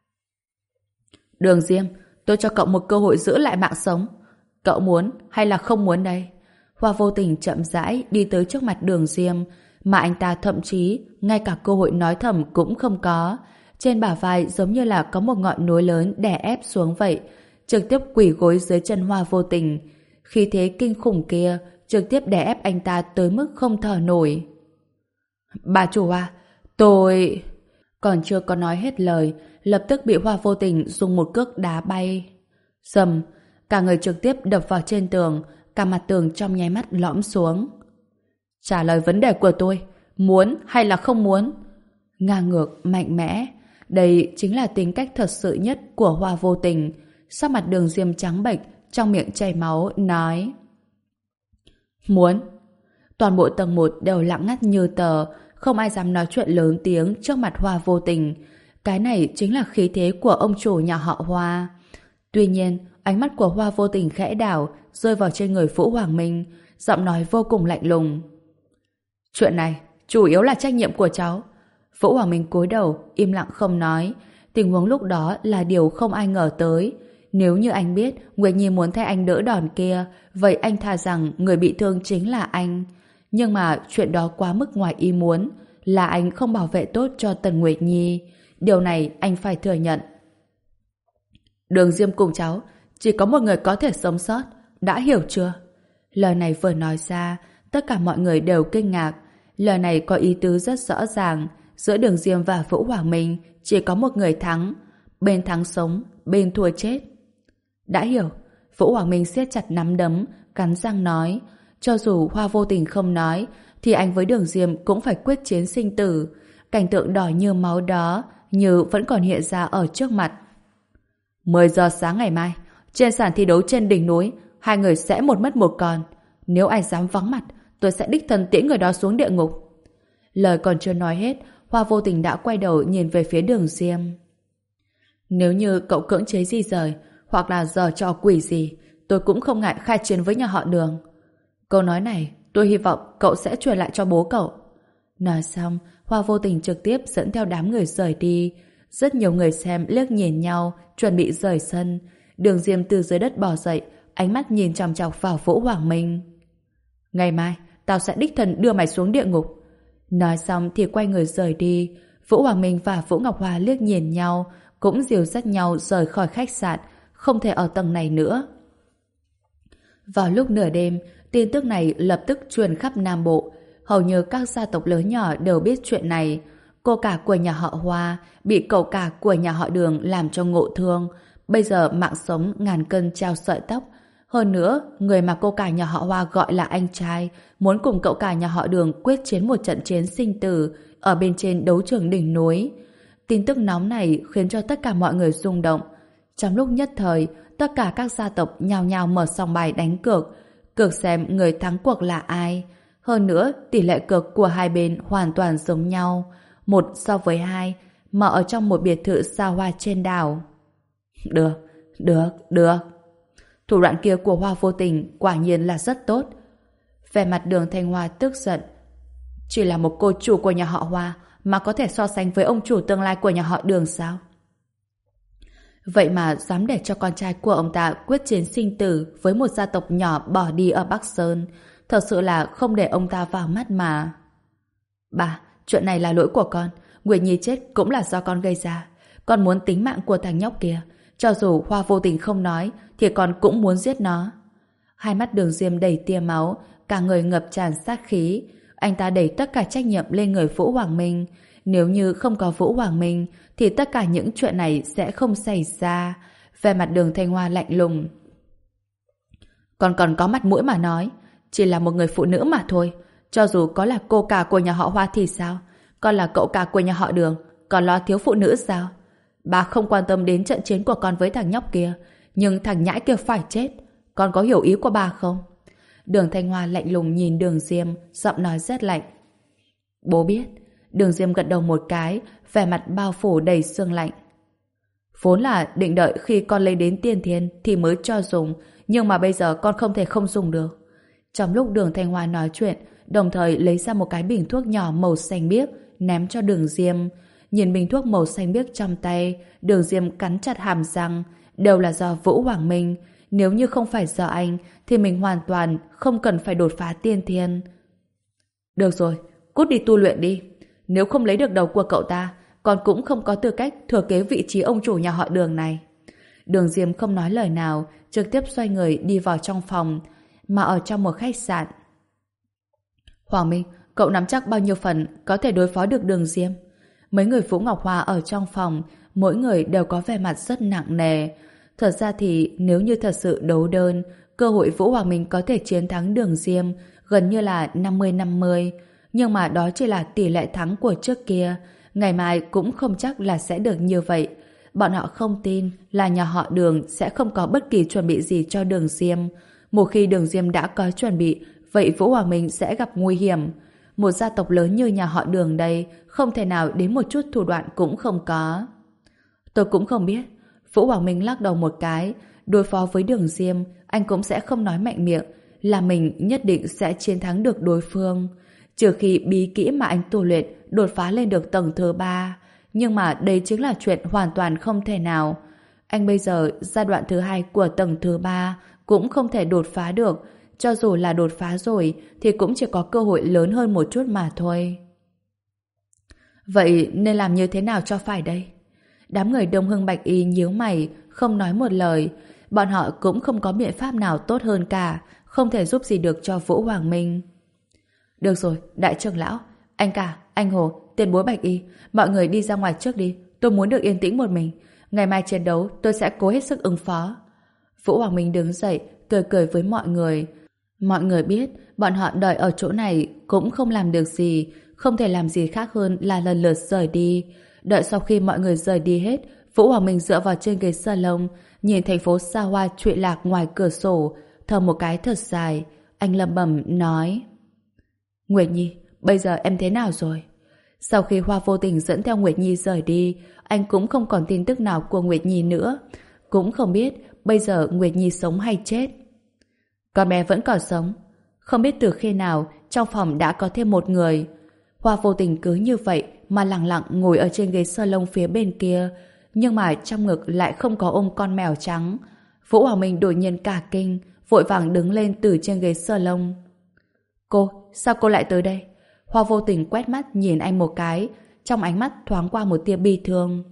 Đường Diêm, tôi cho cậu một cơ hội giữ lại mạng sống. Cậu muốn hay là không muốn đây? Hoa Vô Tình chậm rãi đi tới trước mặt Đường Diêm, mà anh ta thậm chí ngay cả cơ hội nói thầm cũng không có. Trên bả vai giống như là có một ngọn núi lớn đè ép xuống vậy, trực tiếp quỳ gối dưới chân Hoa Vô Tình. Khí thế kinh khủng kia trực tiếp đè ép anh ta tới mức không thở nổi. Bà chủ à, tôi... Còn chưa có nói hết lời, lập tức bị Hoa Vô Tình dùng một cước đá bay. Dầm, cả người trực tiếp đập vào trên tường, cả mặt tường trong nháy mắt lõm xuống. Trả lời vấn đề của tôi, muốn hay là không muốn? Ngang ngược, mạnh mẽ, đây chính là tính cách thật sự nhất của Hoa Vô Tình. Sắc mặt Đường Diêm trắng bệch, trong miệng chảy máu, nói: Muốn. Toàn bộ tầng một đều lặng ngắt như tờ, không ai dám nói chuyện lớn tiếng trước mặt Hoa Vô Tình. Cái này chính là khí thế của ông chủ nhà họ Hoa. Tuy nhiên, ánh mắt của Hoa Vô Tình khẽ đảo, rơi vào trên người Vũ Hoàng Minh, giọng nói vô cùng lạnh lùng. Chuyện này chủ yếu là trách nhiệm của cháu. Vũ Hoàng Minh cúi đầu, im lặng không nói. Tình huống lúc đó là điều không ai ngờ tới. Nếu như anh biết Nguyệt Nhi muốn thay anh đỡ đòn kia, vậy anh thà rằng người bị thương chính là anh. Nhưng mà chuyện đó quá mức ngoài ý muốn, là anh không bảo vệ tốt cho Tần Nguyệt Nhi. Điều này anh phải thừa nhận. Đường Diêm cùng cháu chỉ có một người có thể sống sót, đã hiểu chưa? Lời này vừa nói ra, tất cả mọi người đều kinh ngạc. Lời này có ý tứ rất rõ ràng. Giữa Đường Diêm và Vũ Hoàng Minh chỉ có một người thắng. Bên thắng sống, bên thua chết. Đã hiểu. Vũ Hoàng Minh siết chặt nắm đấm, cắn răng nói. Cho dù Hoa Vô Tình không nói, thì anh với Đường Diêm cũng phải quyết chiến sinh tử. Cảnh tượng đỏ như máu đó như vẫn còn hiện ra ở trước mặt. mười giờ sáng ngày mai, trên sàn thi đấu trên đỉnh núi, hai người sẽ một mất một còn. Nếu ai dám vắng mặt, tôi sẽ đích thân tiễn người đó xuống địa ngục. Lời còn chưa nói hết, Hoa vô tình đã quay đầu nhìn về phía Đường Diêm. Nếu như cậu cưỡng chế di rời, hoặc là giở trò quỷ gì, tôi cũng không ngại khai chiến với nhà họ Đường. Câu nói này, tôi hy vọng cậu sẽ truyền lại cho bố cậu. Nói xong, Hoa vô tình trực tiếp dẫn theo đám người rời đi. Rất nhiều người xem liếc nhìn nhau, chuẩn bị rời sân. Đường Diêm từ dưới đất bò dậy, ánh mắt nhìn chòng chọc vào Vũ Hoàng Minh. Ngày mai, tao sẽ đích thân đưa mày xuống địa ngục. Nói xong thì quay người rời đi. Vũ Hoàng Minh và Vũ Ngọc Hoa liếc nhìn nhau, cũng dìu dắt nhau rời khỏi khách sạn, không thể ở tầng này nữa. Vào lúc nửa đêm, tin tức này lập tức truyền khắp Nam Bộ. Hầu như các gia tộc lớn nhỏ đều biết chuyện này. Cô cả của nhà họ Hoa bị cậu cả của nhà họ Đường làm cho ngộ thương. Bây giờ mạng sống ngàn cân treo sợi tóc. Hơn nữa, người mà cô cả nhà họ Hoa gọi là anh trai muốn cùng cậu cả nhà họ Đường quyết chiến một trận chiến sinh tử ở bên trên đấu trường đỉnh núi. Tin tức nóng này khiến cho tất cả mọi người rung động. Trong lúc nhất thời, tất cả các gia tộc nhao nhao mở sòng bài đánh cược, cược xem người thắng cuộc là ai. Hơn nữa, tỷ lệ cược của hai bên hoàn toàn giống nhau, một so với hai, mà ở trong một biệt thự xa hoa trên đảo. Được, được, được. Thủ đoạn kia của Hoa vô tình quả nhiên là rất tốt. Vẻ mặt Đường Thanh Hoa tức giận. Chỉ là một cô chủ của nhà họ Hoa mà có thể so sánh với ông chủ tương lai của nhà họ Đường sao? Vậy mà dám để cho con trai của ông ta quyết chiến sinh tử với một gia tộc nhỏ bỏ đi ở Bắc Sơn. Thật sự là không để ông ta vào mắt mà. Bà, chuyện này là lỗi của con. Nguyệt Nhi chết cũng là do con gây ra. Con muốn tính mạng của thằng nhóc kia. Cho dù Hoa vô tình không nói thì con cũng muốn giết nó. Hai mắt Đường Diêm đầy tia máu, cả người ngập tràn sát khí. Anh ta đẩy tất cả trách nhiệm lên người Vũ Hoàng Minh. Nếu như không có Vũ Hoàng Minh thì tất cả những chuyện này sẽ không xảy ra. Về mặt Đường Thanh Hoa lạnh lùng. Con còn có mặt mũi mà nói. Chỉ là một người phụ nữ mà thôi. Cho dù có là cô cả của nhà họ Hoa thì sao? Con là cậu cả của nhà họ Đường, còn lo thiếu phụ nữ sao? Bà không quan tâm đến trận chiến của con với thằng nhóc kia, nhưng thằng nhãi kia phải chết. Con có hiểu ý của bà không? Đường Thanh Hoa lạnh lùng nhìn Đường Diêm, giọng nói rất lạnh. Bố biết. Đường Diêm gật đầu một cái, vẻ mặt bao phủ đầy sương lạnh. Vốn là định đợi khi con lấy đến tiên thiên thì mới cho dùng, nhưng mà bây giờ con không thể không dùng được. Trong lúc Đường Thanh Hoa nói chuyện, đồng thời lấy ra một cái bình thuốc nhỏ màu xanh biếc, ném cho Đường Diêm. Nhìn bình thuốc màu xanh biếc trong tay, Đường Diêm cắn chặt hàm răng. Đều là do Vũ Hoàng Minh. Nếu như không phải do anh, thì mình hoàn toàn không cần phải đột phá tiên thiên. Được rồi, cút đi tu luyện đi. Nếu không lấy được đầu của cậu ta, con cũng không có tư cách thừa kế vị trí ông chủ nhà họ Đường này. Đường Diêm không nói lời nào, trực tiếp xoay người đi vào trong phòng, mà ở trong một khách sạn. Hoàng Minh, cậu nắm chắc bao nhiêu phần có thể đối phó được Đường Diêm? Mấy người Vũ Ngọc Hoa ở trong phòng, mỗi người đều có vẻ mặt rất nặng nề. Thật ra thì nếu như thật sự đấu đơn, cơ hội Vũ Hoàng Minh có thể chiến thắng Đường Diêm gần như là năm mươi năm mươi. Nhưng mà đó chỉ là tỷ lệ thắng của trước kia. Ngày mai cũng không chắc là sẽ được như vậy. Bọn họ không tin là nhà họ Đường sẽ không có bất kỳ chuẩn bị gì cho Đường Diêm. Một khi Đường Diêm đã có chuẩn bị, vậy Vũ Hoàng Minh sẽ gặp nguy hiểm. Một gia tộc lớn như nhà họ Đường đây, không thể nào đến một chút thủ đoạn cũng không có. Tôi cũng không biết. Vũ Hoàng Minh lắc đầu một cái. Đối phó với Đường Diêm, anh cũng sẽ không nói mạnh miệng là mình nhất định sẽ chiến thắng được đối phương. Trừ khi bí kỹ mà anh tu luyện đột phá lên được tầng thứ ba. Nhưng mà đây chính là chuyện hoàn toàn không thể nào. Anh bây giờ giai đoạn thứ hai của tầng thứ ba cũng không thể đột phá được. Cho dù là đột phá rồi thì cũng chỉ có cơ hội lớn hơn một chút mà thôi. Vậy nên làm như thế nào cho phải đây? Đám người Đông Hưng Bạch Y nhíu mày, không nói một lời. Bọn họ cũng không có biện pháp nào tốt hơn cả, không thể giúp gì được cho Vũ Hoàng Minh. Được rồi, đại trưởng lão, anh cả, anh Hồ, tiền bối Bạch Y, mọi người đi ra ngoài trước đi, tôi muốn được yên tĩnh một mình. Ngày mai chiến đấu tôi sẽ cố hết sức ứng phó. Vũ Hoàng Minh đứng dậy, cười cười với mọi người. Mọi người biết, bọn họ đợi ở chỗ này cũng không làm được gì, không thể làm gì khác hơn là lần lượt rời đi. Đợi sau khi mọi người rời đi hết, Vũ Hoàng Minh dựa vào trên ghế salon, nhìn thành phố xa hoa trụy lạc ngoài cửa sổ, thở một cái thật dài. Anh lẩm bẩm nói: Nguyệt Nhi, bây giờ em thế nào rồi? Sau khi Hoa vô tình dẫn theo Nguyệt Nhi rời đi, anh cũng không còn tin tức nào của Nguyệt Nhi nữa. Cũng không biết bây giờ Nguyệt Nhi sống hay chết. Con bé vẫn còn sống. Không biết từ khi nào trong phòng đã có thêm một người. Hoa vô tình cứ như vậy mà lặng lặng ngồi ở trên ghế salon phía bên kia, nhưng mà trong ngực lại không có ôm con mèo trắng. Vũ Hoàng Minh đột nhiên cả kinh, vội vàng đứng lên từ trên ghế salon. Cô, sao cô lại tới đây? Hoa vô tình quét mắt nhìn anh một cái, trong ánh mắt thoáng qua một tia bi thương.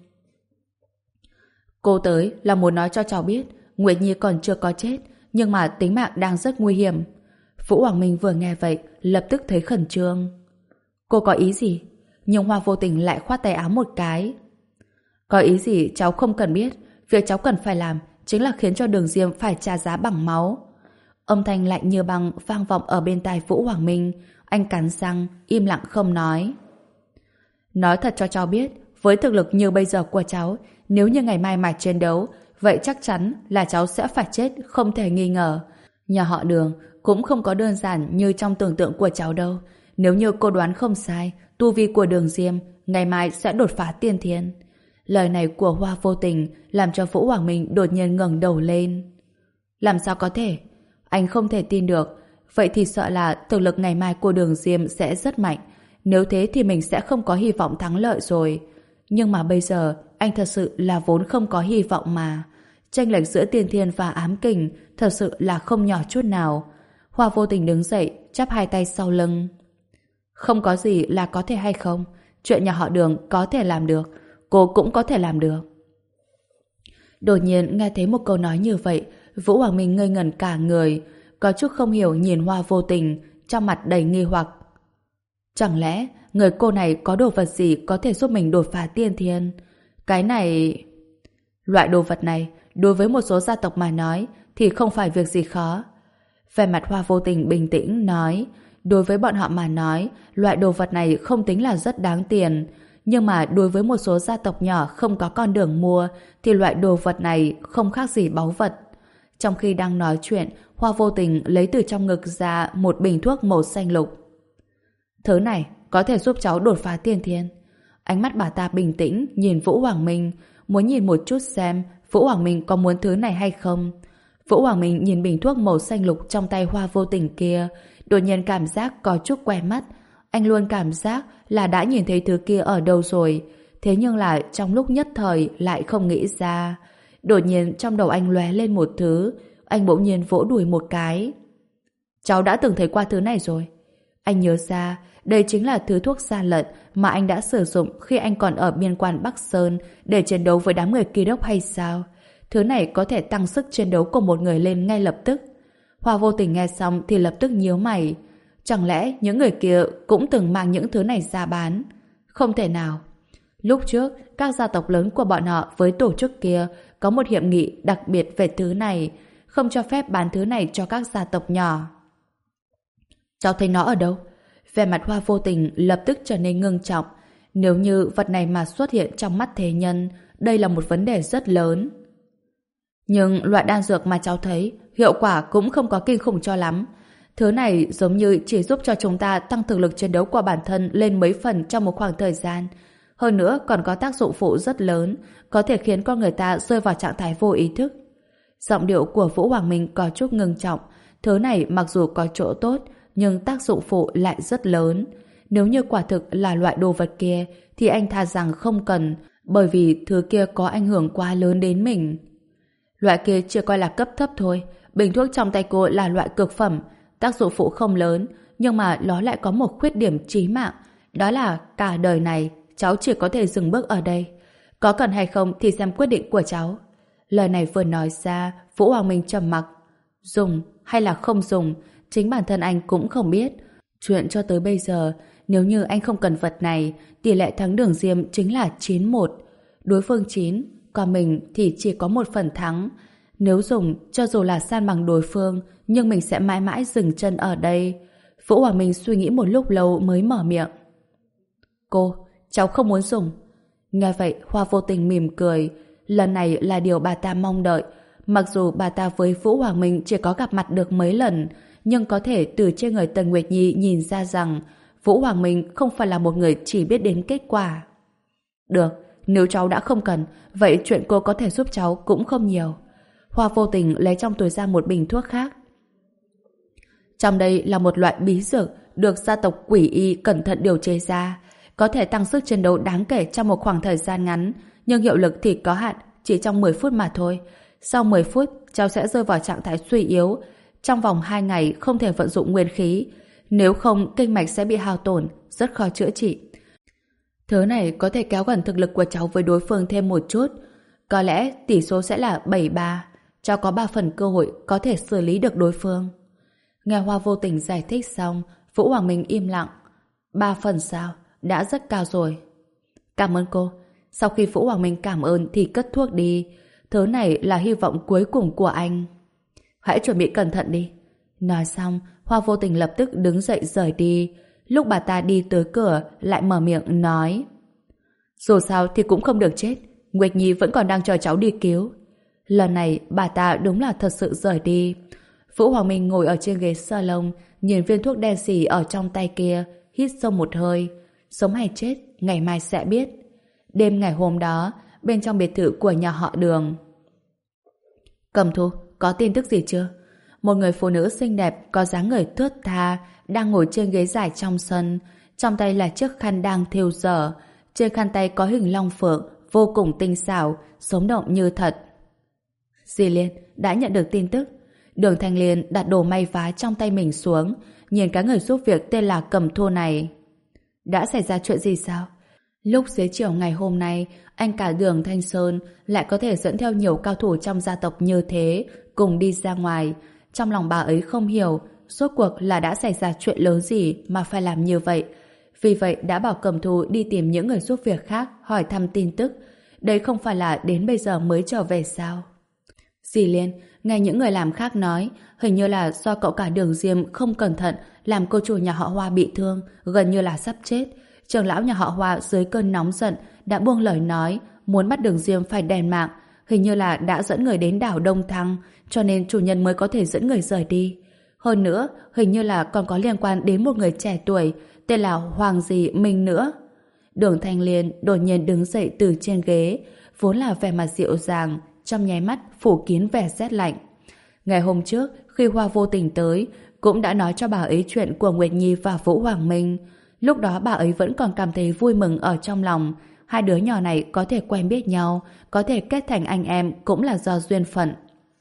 Cô tới là muốn nói cho cháu biết Nguyệt Nhi còn chưa có chết, nhưng mà tính mạng đang rất nguy hiểm. Vũ Hoàng Minh vừa nghe vậy lập tức thấy khẩn trương. Cô có ý gì? Nhưng Hoa vô tình lại khoát tay áo một cái. Có ý gì cháu không cần biết. Việc cháu cần phải làm chính là khiến cho Đường Diêm phải trả giá bằng máu. Âm thanh lạnh như băng vang vọng ở bên tai Vũ Hoàng Minh. Anh cắn răng im lặng không nói. Nói thật cho cháu biết, với thực lực như bây giờ của cháu, nếu như ngày mai mà chiến đấu, vậy chắc chắn là cháu sẽ phải chết không thể nghi ngờ. Nhà họ Đường cũng không có đơn giản như trong tưởng tượng của cháu đâu. Nếu như cô đoán không sai, tu vi của Đường Diêm ngày mai sẽ đột phá tiên thiên. Lời này của Hoa vô tình làm cho Vũ Hoàng Minh đột nhiên ngẩng đầu lên. Làm sao có thể? Anh không thể tin được. Vậy thì sợ là thực lực ngày mai của Đường Diêm sẽ rất mạnh. Nếu thế thì mình sẽ không có hy vọng thắng lợi rồi. Nhưng mà bây giờ anh thật sự là vốn không có hy vọng mà. Chênh lệch giữa tiên thiên và ám kình thật sự là không nhỏ chút nào. Hoa vô tình đứng dậy, chắp hai tay sau lưng. Không có gì là có thể hay không. Chuyện nhà họ Đường có thể làm được, cô cũng có thể làm được. Đột nhiên nghe thấy một câu nói như vậy, Vũ Hoàng Minh ngây ngẩn cả người, có chút không hiểu nhìn Hoa vô tình, trong mặt đầy nghi hoặc. Chẳng lẽ người cô này có đồ vật gì có thể giúp mình đột phá tiên thiên? Cái này... Loại đồ vật này, đối với một số gia tộc mà nói, thì không phải việc gì khó. Vẻ mặt Hoa vô tình bình tĩnh nói, đối với bọn họ mà nói, loại đồ vật này không tính là rất đáng tiền. Nhưng mà đối với một số gia tộc nhỏ không có con đường mua, thì loại đồ vật này không khác gì báu vật. Trong khi đang nói chuyện, Hoa vô tình lấy từ trong ngực ra một bình thuốc màu xanh lục. Thứ này có thể giúp cháu đột phá tiên thiên. Ánh mắt bà ta bình tĩnh nhìn Vũ Hoàng Minh, muốn nhìn một chút xem Vũ Hoàng Minh có muốn thứ này hay không. Vũ Hoàng Minh nhìn bình thuốc màu xanh lục trong tay Hoa vô tình kia, đột nhiên cảm giác có chút quen mắt. Anh luôn cảm giác là đã nhìn thấy thứ kia ở đâu rồi, thế nhưng là trong lúc nhất thời lại không nghĩ ra. Đột nhiên trong đầu anh lóe lên một thứ, anh bỗng nhiên vỗ đùi một cái. Cháu đã từng thấy qua thứ này rồi. Anh nhớ ra, đây chính là thứ thuốc gian lận mà anh đã sử dụng khi anh còn ở biên quan Bắc Sơn để chiến đấu với đám người kỳ đốc hay sao? Thứ này có thể tăng sức chiến đấu của một người lên ngay lập tức. Hoa vô tình nghe xong thì lập tức nhíu mày. Chẳng lẽ những người kia cũng từng mang những thứ này ra bán? Không thể nào. Lúc trước, các gia tộc lớn của bọn họ với tổ chức kia có một hiệp nghị đặc biệt về thứ này, không cho phép bán thứ này cho các gia tộc nhỏ. Cháu thấy nó ở đâu? Vẻ mặt Hoa vô tình lập tức trở nên ngưng trọng. Nếu như vật này mà xuất hiện trong mắt thế nhân, đây là một vấn đề rất lớn. Nhưng loại đan dược mà cháu thấy, hiệu quả cũng không có kinh khủng cho lắm. Thứ này giống như chỉ giúp cho chúng ta tăng thực lực chiến đấu của bản thân lên mấy phần trong một khoảng thời gian. Hơn nữa còn có tác dụng phụ rất lớn, có thể khiến con người ta rơi vào trạng thái vô ý thức. Giọng điệu của Vũ Hoàng Minh có chút ngưng trọng. Thứ này mặc dù có chỗ tốt, nhưng tác dụng phụ lại rất lớn. Nếu như quả thực là loại đồ vật kia, thì anh thà rằng không cần, bởi vì thứ kia có ảnh hưởng quá lớn đến mình. Loại kia chưa coi là cấp thấp thôi. Bình thuốc trong tay cô là loại cực phẩm, tác dụng phụ không lớn, nhưng mà nó lại có một khuyết điểm chí mạng, đó là cả đời này cháu chỉ có thể dừng bước ở đây. Có cần hay không thì xem quyết định của cháu. Lời này vừa nói ra, Vũ Hoàng Minh trầm mặc. Dùng hay là không dùng, chính bản thân anh cũng không biết. Chuyện cho tới bây giờ, nếu như anh không cần vật này, tỷ lệ thắng Đường Diêm chính là chín một. Đối phương chín, còn mình thì chỉ có một phần thắng. Nếu dùng, cho dù là san bằng đối phương, nhưng mình sẽ mãi mãi dừng chân ở đây. Vũ Hoàng Minh suy nghĩ một lúc lâu mới mở miệng. Cô, cháu không muốn dùng. Nghe vậy, Hoa vô tình mỉm cười. Lần này là điều bà ta mong đợi. Mặc dù bà ta với Vũ Hoàng Minh chỉ có gặp mặt được mấy lần, nhưng có thể từ trên người Tần Nguyệt Nhi nhìn ra rằng Vũ Hoàng Minh không phải là một người chỉ biết đến kết quả. Được, nếu cháu đã không cần, vậy chuyện cô có thể giúp cháu cũng không nhiều. Hoa vô tình lấy trong túi ra một bình thuốc khác. Trong đây là một loại bí dược được gia tộc Quỷ Y cẩn thận điều chế ra, có thể tăng sức chiến đấu đáng kể trong một khoảng thời gian ngắn, nhưng hiệu lực thì có hạn, chỉ trong mười phút mà thôi. Sau mười phút, cháu sẽ rơi vào trạng thái suy yếu. Trong vòng hai ngày không thể vận dụng nguyên khí. Nếu không, kinh mạch sẽ bị hao tổn, rất khó chữa trị. Thứ này có thể kéo gần thực lực của cháu với đối phương thêm một chút. Có lẽ tỷ số sẽ là bảy ba. Cháu có ba phần cơ hội có thể xử lý được đối phương. Nghe Hoa vô tình giải thích xong, Vũ Hoàng Minh im lặng. Ba phần sao? Đã rất cao rồi. Cảm ơn cô. Sau khi Vũ Hoàng Minh cảm ơn thì cất thuốc đi. Thứ này là hy vọng cuối cùng của anh. Hãy chuẩn bị cẩn thận đi. Nói xong, Hoa vô tình lập tức đứng dậy rời đi. Lúc bà ta đi tới cửa, lại mở miệng nói: dù sao thì cũng không được chết. Nguyệt Nhi vẫn còn đang chờ cháu đi cứu. Lần này bà ta đúng là thật sự rời đi. Vũ Hoàng Minh ngồi ở trên ghế salon, nhìn viên thuốc đen xì ở trong tay kia, hít sâu một hơi. Sống hay chết, ngày mai sẽ biết. Đêm ngày hôm đó, bên trong biệt thự của nhà họ Đường. Cẩm Thu, có tin tức gì chưa? Một người phụ nữ xinh đẹp, có dáng người thướt tha, đang ngồi trên ghế dài trong sân, trong tay là chiếc khăn đang thêu dở. Trên khăn tay có hình long phượng, vô cùng tinh xảo, sống động như thật. Di Liên đã nhận được tin tức. Đường Thanh Liên đặt đồ may vá trong tay mình xuống, nhìn cái người giúp việc tên là Cẩm Thu này. Đã xảy ra chuyện gì sao? Lúc xế chiều ngày hôm nay, anh cả Đường Thanh Sơn lại có thể dẫn theo nhiều cao thủ trong gia tộc như thế, cùng đi ra ngoài. Trong lòng bà ấy không hiểu, rốt cuộc là đã xảy ra chuyện lớn gì mà phải làm như vậy. Vì vậy đã bảo Cẩm Thu đi tìm những người giúp việc khác hỏi thăm tin tức. Đấy không phải là đến bây giờ mới trở về sao? Dì Liên, nghe những người làm khác nói, hình như là do cậu cả Đường Diêm không cẩn thận làm cô chủ nhà họ Hoa bị thương, gần như là sắp chết. Trưởng lão nhà họ Hoa dưới cơn nóng giận đã buông lời nói muốn bắt Đường Diêm phải đền mạng, hình như là đã dẫn người đến đảo Đông Thăng, cho nên chủ nhân mới có thể dẫn người rời đi. Hơn nữa, hình như là còn có liên quan đến một người trẻ tuổi tên là Hoàng Dì Minh nữa. Đường Thanh Liên đột nhiên đứng dậy từ trên ghế, vốn là vẻ mặt dịu dàng, trong nháy mắt phủ kín vẻ rét lạnh. Ngày hôm trước, khi Hoa vô tình tới, cũng đã nói cho bà ấy chuyện của Nguyệt Nhi và Vũ Hoàng Minh. Lúc đó bà ấy vẫn còn cảm thấy vui mừng ở trong lòng. Hai đứa nhỏ này có thể quen biết nhau, có thể kết thành anh em cũng là do duyên phận.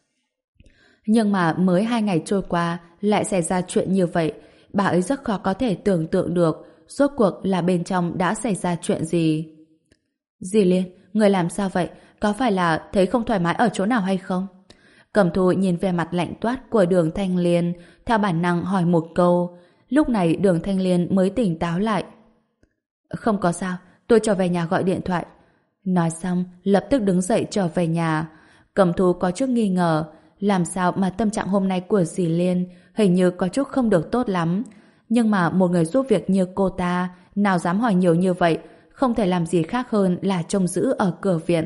Nhưng mà mới hai ngày trôi qua lại xảy ra chuyện như vậy, bà ấy rất khó có thể tưởng tượng được rốt cuộc là bên trong đã xảy ra chuyện gì. Dì Liên, người làm sao vậy? Có phải là thấy không thoải mái ở chỗ nào hay không? Cẩm Thu nhìn về mặt lạnh toát của Đường Thanh Liên, theo bản năng hỏi một câu. Lúc này Đường Thanh Liên mới tỉnh táo lại. Không có sao, tôi trở về nhà gọi điện thoại. Nói xong, lập tức đứng dậy trở về nhà. Cẩm Thu có chút nghi ngờ, làm sao mà tâm trạng hôm nay của dì Liên hình như có chút không được tốt lắm. Nhưng mà một người giúp việc như cô ta, nào dám hỏi nhiều như vậy, không thể làm gì khác hơn là trông giữ ở cửa viện.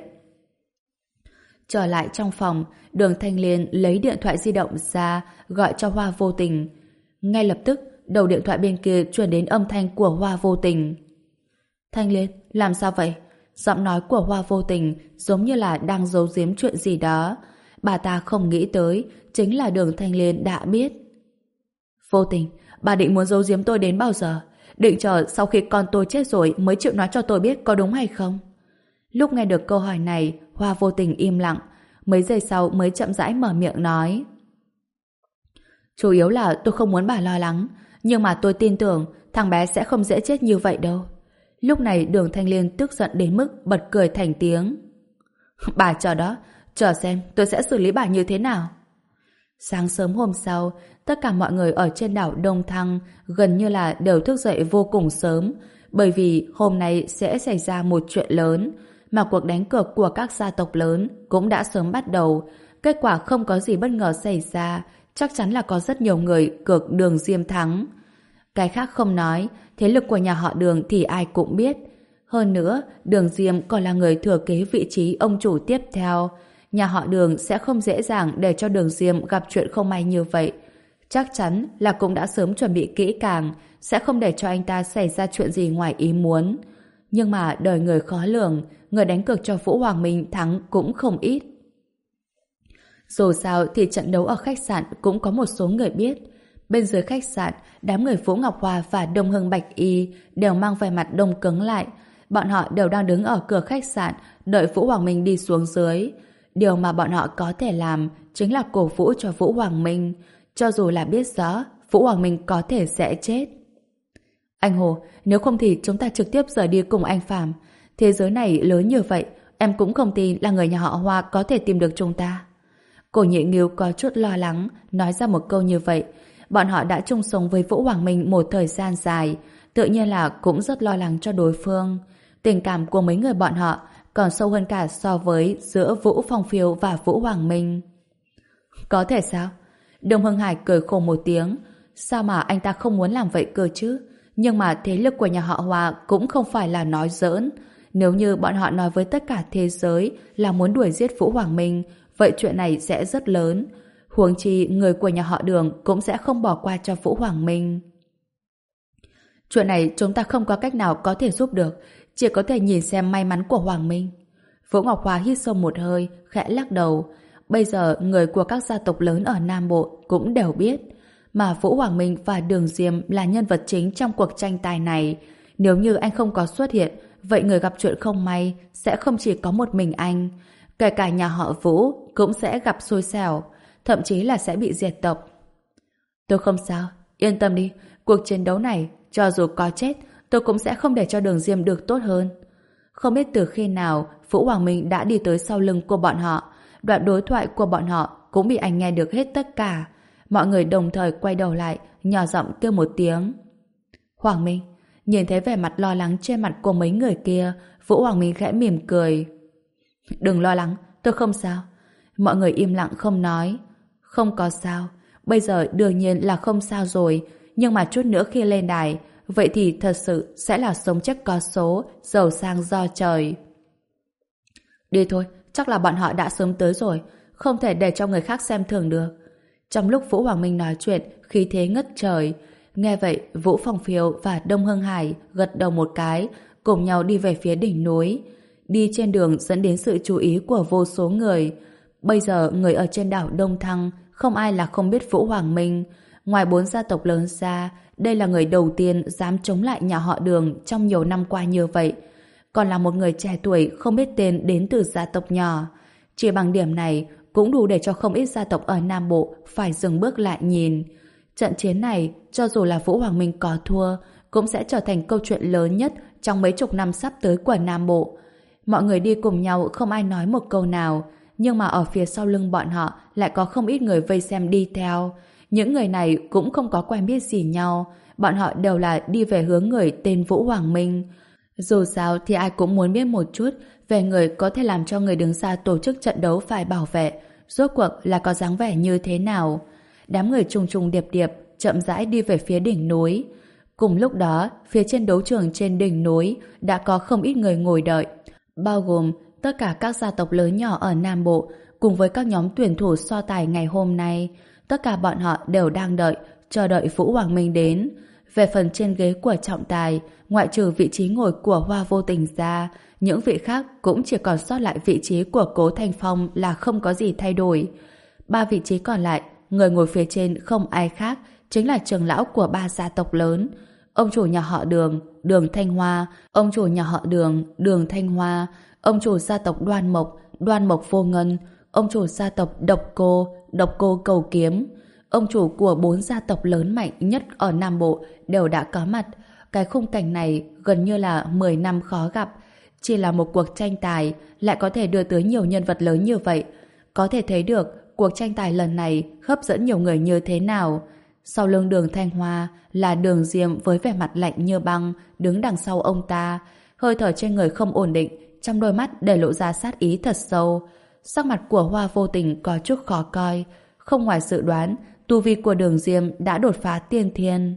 Trở lại trong phòng, Đường Thanh Liên lấy điện thoại di động ra, gọi cho Hoa vô tình. Ngay lập tức, đầu điện thoại bên kia truyền đến âm thanh của Hoa vô tình. Thanh Liên, làm sao vậy? Giọng nói của Hoa vô tình giống như là đang giấu giếm chuyện gì đó. Bà ta không nghĩ tới, chính là Đường Thanh Liên đã biết. Vô tình, bà định muốn giấu giếm tôi đến bao giờ? Định chờ sau khi con tôi chết rồi mới chịu nói cho tôi biết có đúng hay không? Lúc nghe được câu hỏi này, Hoa vô tình im lặng. Mấy giây sau mới chậm rãi mở miệng nói. Chủ yếu là tôi không muốn bà lo lắng, nhưng mà tôi tin tưởng thằng bé sẽ không dễ chết như vậy đâu. Lúc này Đường Thanh Liên tức giận đến mức bật cười thành tiếng. Bà chờ đó, chờ xem tôi sẽ xử lý bà như thế nào. Sáng sớm hôm sau, tất cả mọi người ở trên đảo Đông Thăng gần như là đều thức dậy vô cùng sớm, bởi vì hôm nay sẽ xảy ra một chuyện lớn, mà cuộc đánh cược của các gia tộc lớn cũng đã sớm bắt đầu. Kết quả không có gì bất ngờ xảy ra, chắc chắn là có rất nhiều người cược Đường Diêm thắng. Cái khác không nói, thế lực của nhà họ Đường thì ai cũng biết. Hơn nữa, Đường Diêm còn là người thừa kế vị trí ông chủ tiếp theo. Nhà họ Đường sẽ không dễ dàng để cho Đường Diêm gặp chuyện không may như vậy. Chắc chắn là cũng đã sớm chuẩn bị kỹ càng, sẽ không để cho anh ta xảy ra chuyện gì ngoài ý muốn. Nhưng mà đời người khó lường, người đánh cược cho Vũ Hoàng Minh thắng cũng không ít. Dù sao thì trận đấu ở khách sạn cũng có một số người biết. Bên dưới khách sạn, đám người Vũ Ngọc Hoa và Đông Hưng Bạch Y đều mang vẻ mặt đông cứng lại. Bọn họ đều đang đứng ở cửa khách sạn đợi Vũ Hoàng Minh đi xuống dưới. Điều mà bọn họ có thể làm chính là cổ vũ cho Vũ Hoàng Minh, cho dù là biết rõ Vũ Hoàng Minh có thể sẽ chết. Anh Hồ, nếu không thì chúng ta trực tiếp rời đi cùng anh Phạm. Thế giới này lớn như vậy, em cũng không tin là người nhà họ Hoa có thể tìm được chúng ta. Cổ Nhị Nghiêu có chút lo lắng, nói ra một câu như vậy. Bọn họ đã chung sống với Vũ Hoàng Minh một thời gian dài, tự nhiên là cũng rất lo lắng cho đối phương. Tình cảm của mấy người bọn họ còn sâu hơn cả so với giữa Vũ Phong Phiêu và Vũ Hoàng Minh. Có thể sao? Đông Hưng Hải cười khổ một tiếng. Sao mà anh ta không muốn làm vậy cơ chứ? Nhưng mà thế lực của nhà họ Hoa cũng không phải là nói giỡn. Nếu như bọn họ nói với tất cả thế giới là muốn đuổi giết Vũ Hoàng Minh, vậy chuyện này sẽ rất lớn. Huống chi người của nhà họ Đường cũng sẽ không bỏ qua cho Vũ Hoàng Minh. Chuyện này chúng ta không có cách nào có thể giúp được, chỉ có thể nhìn xem may mắn của Hoàng Minh. Vũ Ngọc Hoa hít sâu một hơi, khẽ lắc đầu. Bây giờ người của các gia tộc lớn ở Nam Bộ cũng đều biết, mà Vũ Hoàng Minh và Đường Diêm là nhân vật chính trong cuộc tranh tài này. Nếu như anh không có xuất hiện, vậy người gặp chuyện không may sẽ không chỉ có một mình anh. Kể cả nhà họ Vũ cũng sẽ gặp xui xẻo, thậm chí là sẽ bị diệt tộc. Tôi không sao, yên tâm đi, cuộc chiến đấu này, cho dù có chết, tôi cũng sẽ không để cho Đường Diêm được tốt hơn. Không biết từ khi nào Vũ Hoàng Minh đã đi tới sau lưng của bọn họ, đoạn đối thoại của bọn họ cũng bị anh nghe được hết tất cả. Mọi người đồng thời quay đầu lại, nhỏ giọng kêu một tiếng. Hoàng Minh. Nhìn thấy vẻ mặt lo lắng trên mặt của mấy người kia, Vũ Hoàng Minh khẽ mỉm cười. Đừng lo lắng, tôi không sao. Mọi người im lặng không nói. Không có sao. Bây giờ đương nhiên là không sao rồi, nhưng mà chút nữa khi lên đài, vậy thì thật sự sẽ là sống chết có số, giàu sang do trời. Đi thôi, chắc là bọn họ đã sớm tới rồi, không thể để cho người khác xem thường được. Trong lúc Vũ Hoàng Minh nói chuyện, khí thế ngất trời. Nghe vậy, Vũ Phong Phiêu và Đông Hưng Hải gật đầu một cái, cùng nhau đi về phía đỉnh núi. Đi trên đường dẫn đến sự chú ý của vô số người. Bây giờ người ở trên đảo Đông Thăng không ai là không biết Vũ Hoàng Minh. Ngoài bốn gia tộc lớn ra, đây là người đầu tiên dám chống lại nhà họ Đường trong nhiều năm qua như vậy. Còn là một người trẻ tuổi không biết tên đến từ gia tộc nhỏ. Chỉ bằng điểm này cũng đủ để cho không ít gia tộc ở Nam Bộ phải dừng bước lại nhìn. Trận chiến này, cho dù là Vũ Hoàng Minh có thua, cũng sẽ trở thành câu chuyện lớn nhất trong mấy chục năm sắp tới của Nam Bộ. Mọi người đi cùng nhau không ai nói một câu nào, nhưng mà ở phía sau lưng bọn họ lại có không ít người vây xem đi theo. Những người này cũng không có quen biết gì nhau, bọn họ đều là đi về hướng người tên Vũ Hoàng Minh. Dù sao thì ai cũng muốn biết một chút về người có thể làm cho người đứng xa tổ chức trận đấu phải bảo vệ, rốt cuộc là có dáng vẻ như thế nào. Đám người trùng trùng điệp điệp chậm rãi đi về phía đỉnh núi. Cùng lúc đó, phía trên đấu trường trên đỉnh núi đã có không ít người ngồi đợi, bao gồm tất cả các gia tộc lớn nhỏ ở Nam Bộ cùng với các nhóm tuyển thủ so tài ngày hôm nay. Tất cả bọn họ đều đang đợi, chờ đợi Vũ Hoàng Minh đến. Về phần trên ghế của trọng tài, ngoại trừ vị trí ngồi của Hoa Vô Tình ra, những vị khác cũng chỉ còn sót lại vị trí của Cố Thanh Phong là không có gì thay đổi. Ba vị trí còn lại, người ngồi phía trên không ai khác, chính là trưởng lão của ba gia tộc lớn. Ông chủ nhà họ Đường, Đường Thanh Hoa, ông chủ nhà họ Đường, Đường Thanh Hoa, ông chủ gia tộc Đoan Mộc, Đoan Mộc Vô Ngân, ông chủ gia tộc Độc Cô, Độc Cô Cầu Kiếm. Ông chủ của bốn gia tộc lớn mạnh nhất ở Nam Bộ đều đã có mặt. Cái khung cảnh này gần như là mười năm khó gặp. Chỉ là một cuộc tranh tài lại có thể đưa tới nhiều nhân vật lớn như vậy. Có thể thấy được cuộc tranh tài lần này hấp dẫn nhiều người như thế nào. Sau lưng Đường Thanh Hoa là Đường Diêm với vẻ mặt lạnh như băng đứng đằng sau ông ta. Hơi thở trên người không ổn định, trong đôi mắt để lộ ra sát ý thật sâu. Sắc mặt của Hoa Vô Tình có chút khó coi. Không ngoài dự đoán, tu vi của Đường Diêm đã đột phá tiên thiên.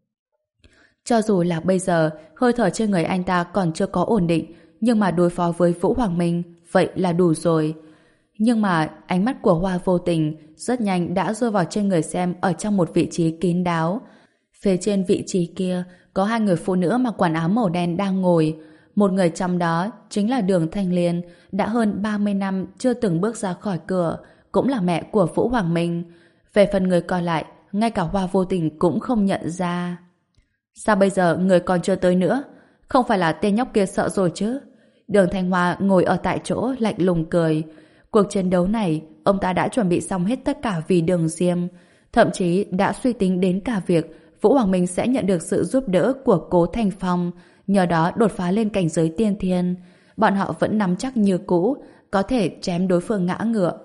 Cho dù là bây giờ, hơi thở trên người anh ta còn chưa có ổn định, nhưng mà đối phó với Vũ Hoàng Minh, vậy là đủ rồi. Nhưng mà ánh mắt của Hoa vô tình rất nhanh đã rơi vào trên người xem ở trong một vị trí kín đáo. Phía trên vị trí kia có hai người phụ nữ mặc quần áo màu đen đang ngồi. Một người trong đó chính là Đường Thanh Liên, đã hơn ba mươi năm chưa từng bước ra khỏi cửa, cũng là mẹ của Vũ Hoàng Minh. Về phần người còn lại, ngay cả Hoa vô tình cũng không nhận ra. Sao bây giờ người còn chưa tới nữa? Không phải là tên nhóc kia sợ rồi chứ? Đường Thanh Hoa ngồi ở tại chỗ lạnh lùng cười. Cuộc chiến đấu này, ông ta đã chuẩn bị xong hết tất cả vì Đường Diêm. Thậm chí đã suy tính đến cả việc Vũ Hoàng Minh sẽ nhận được sự giúp đỡ của Cố Thành Phong, nhờ đó đột phá lên cảnh giới tiên thiên. Bọn họ vẫn nắm chắc như cũ, có thể chém đối phương ngã ngựa.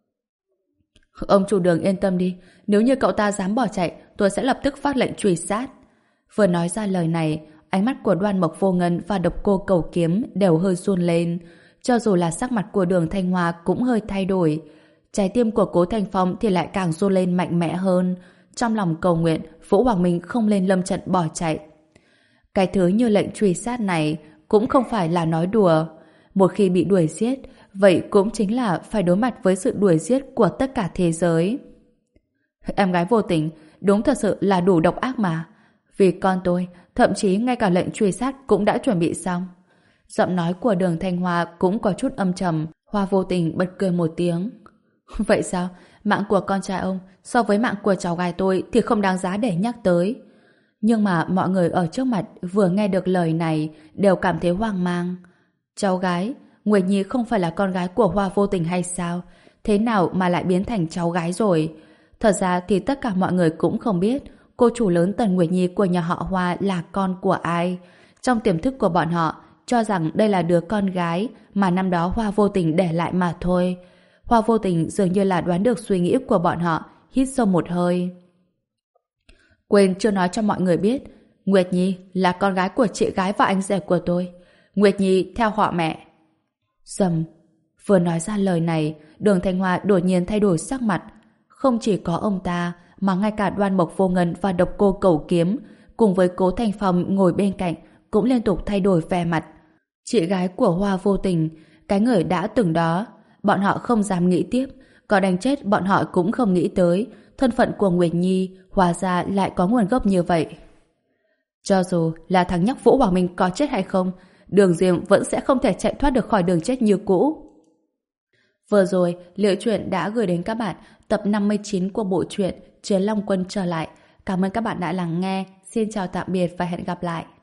Ông chủ Đường yên tâm đi, nếu như cậu ta dám bỏ chạy, tôi sẽ lập tức phát lệnh truy sát. Vừa nói ra lời này, ánh mắt của Đoan Mộc Vô Ngân và Độc Cô Cầu Kiếm đều hơi run lên. Cho dù là sắc mặt của Đường Thanh Hoa cũng hơi thay đổi. Trái tim của Cố Thành Phong thì lại càng run lên mạnh mẽ hơn. Trong lòng cầu nguyện Vũ Hoàng Minh không lên lâm trận bỏ chạy. Cái thứ như lệnh truy sát này cũng không phải là nói đùa. Một khi bị đuổi giết, vậy cũng chính là phải đối mặt với sự đuổi giết của tất cả thế giới. Em gái vô tình, đúng thật sự là đủ độc ác mà. Vì con tôi, thậm chí ngay cả lệnh truy sát cũng đã chuẩn bị xong. Giọng nói của Đường Thanh Hoa cũng có chút âm trầm. Hoa vô tình bật cười một tiếng. Vậy sao? Mạng của con trai ông so với mạng của cháu gái tôi thì không đáng giá để nhắc tới. Nhưng mà mọi người ở trước mặt vừa nghe được lời này đều cảm thấy hoang mang. Cháu gái? Nguyệt Nhi không phải là con gái của Hoa vô tình hay sao? Thế nào mà lại biến thành cháu gái rồi? Thật ra thì tất cả mọi người cũng không biết cô chủ lớn Tần Nguyệt Nhi của nhà họ Hoa là con của ai. Trong tiềm thức của bọn họ cho rằng đây là đứa con gái mà năm đó Hoa vô tình để lại mà thôi. Hoa vô tình dường như là đoán được suy nghĩ của bọn họ, hít sâu một hơi. Quên chưa nói cho mọi người biết, Nguyệt Nhi là con gái của chị gái và anh rể của tôi. Nguyệt Nhi theo họ mẹ. Dầm. Vừa nói ra lời này, Đường Thanh Hoa đột nhiên thay đổi sắc mặt. Không chỉ có ông ta, mà ngay cả Đoan Mộc Vô Ngân và Độc Cô Cầu Kiếm, cùng với Cố Thành Phong ngồi bên cạnh, cũng liên tục thay đổi vẻ mặt. Chị gái của Hoa vô tình, cái người đã từng đó, bọn họ không dám nghĩ tiếp, có đánh chết bọn họ cũng không nghĩ tới, thân phận của Nguyệt Nhi hóa ra lại có nguồn gốc như vậy. Cho dù là thằng nhóc Vũ Hoàng Minh có chết hay không, Đường Diêm vẫn sẽ không thể chạy thoát được khỏi đường chết như cũ. Vừa rồi, Liễu Chuyện đã gửi đến các bạn tập năm mươi chín của bộ truyện Chiến Long Quân trở lại. Cảm ơn các bạn đã lắng nghe. Xin chào tạm biệt và hẹn gặp lại.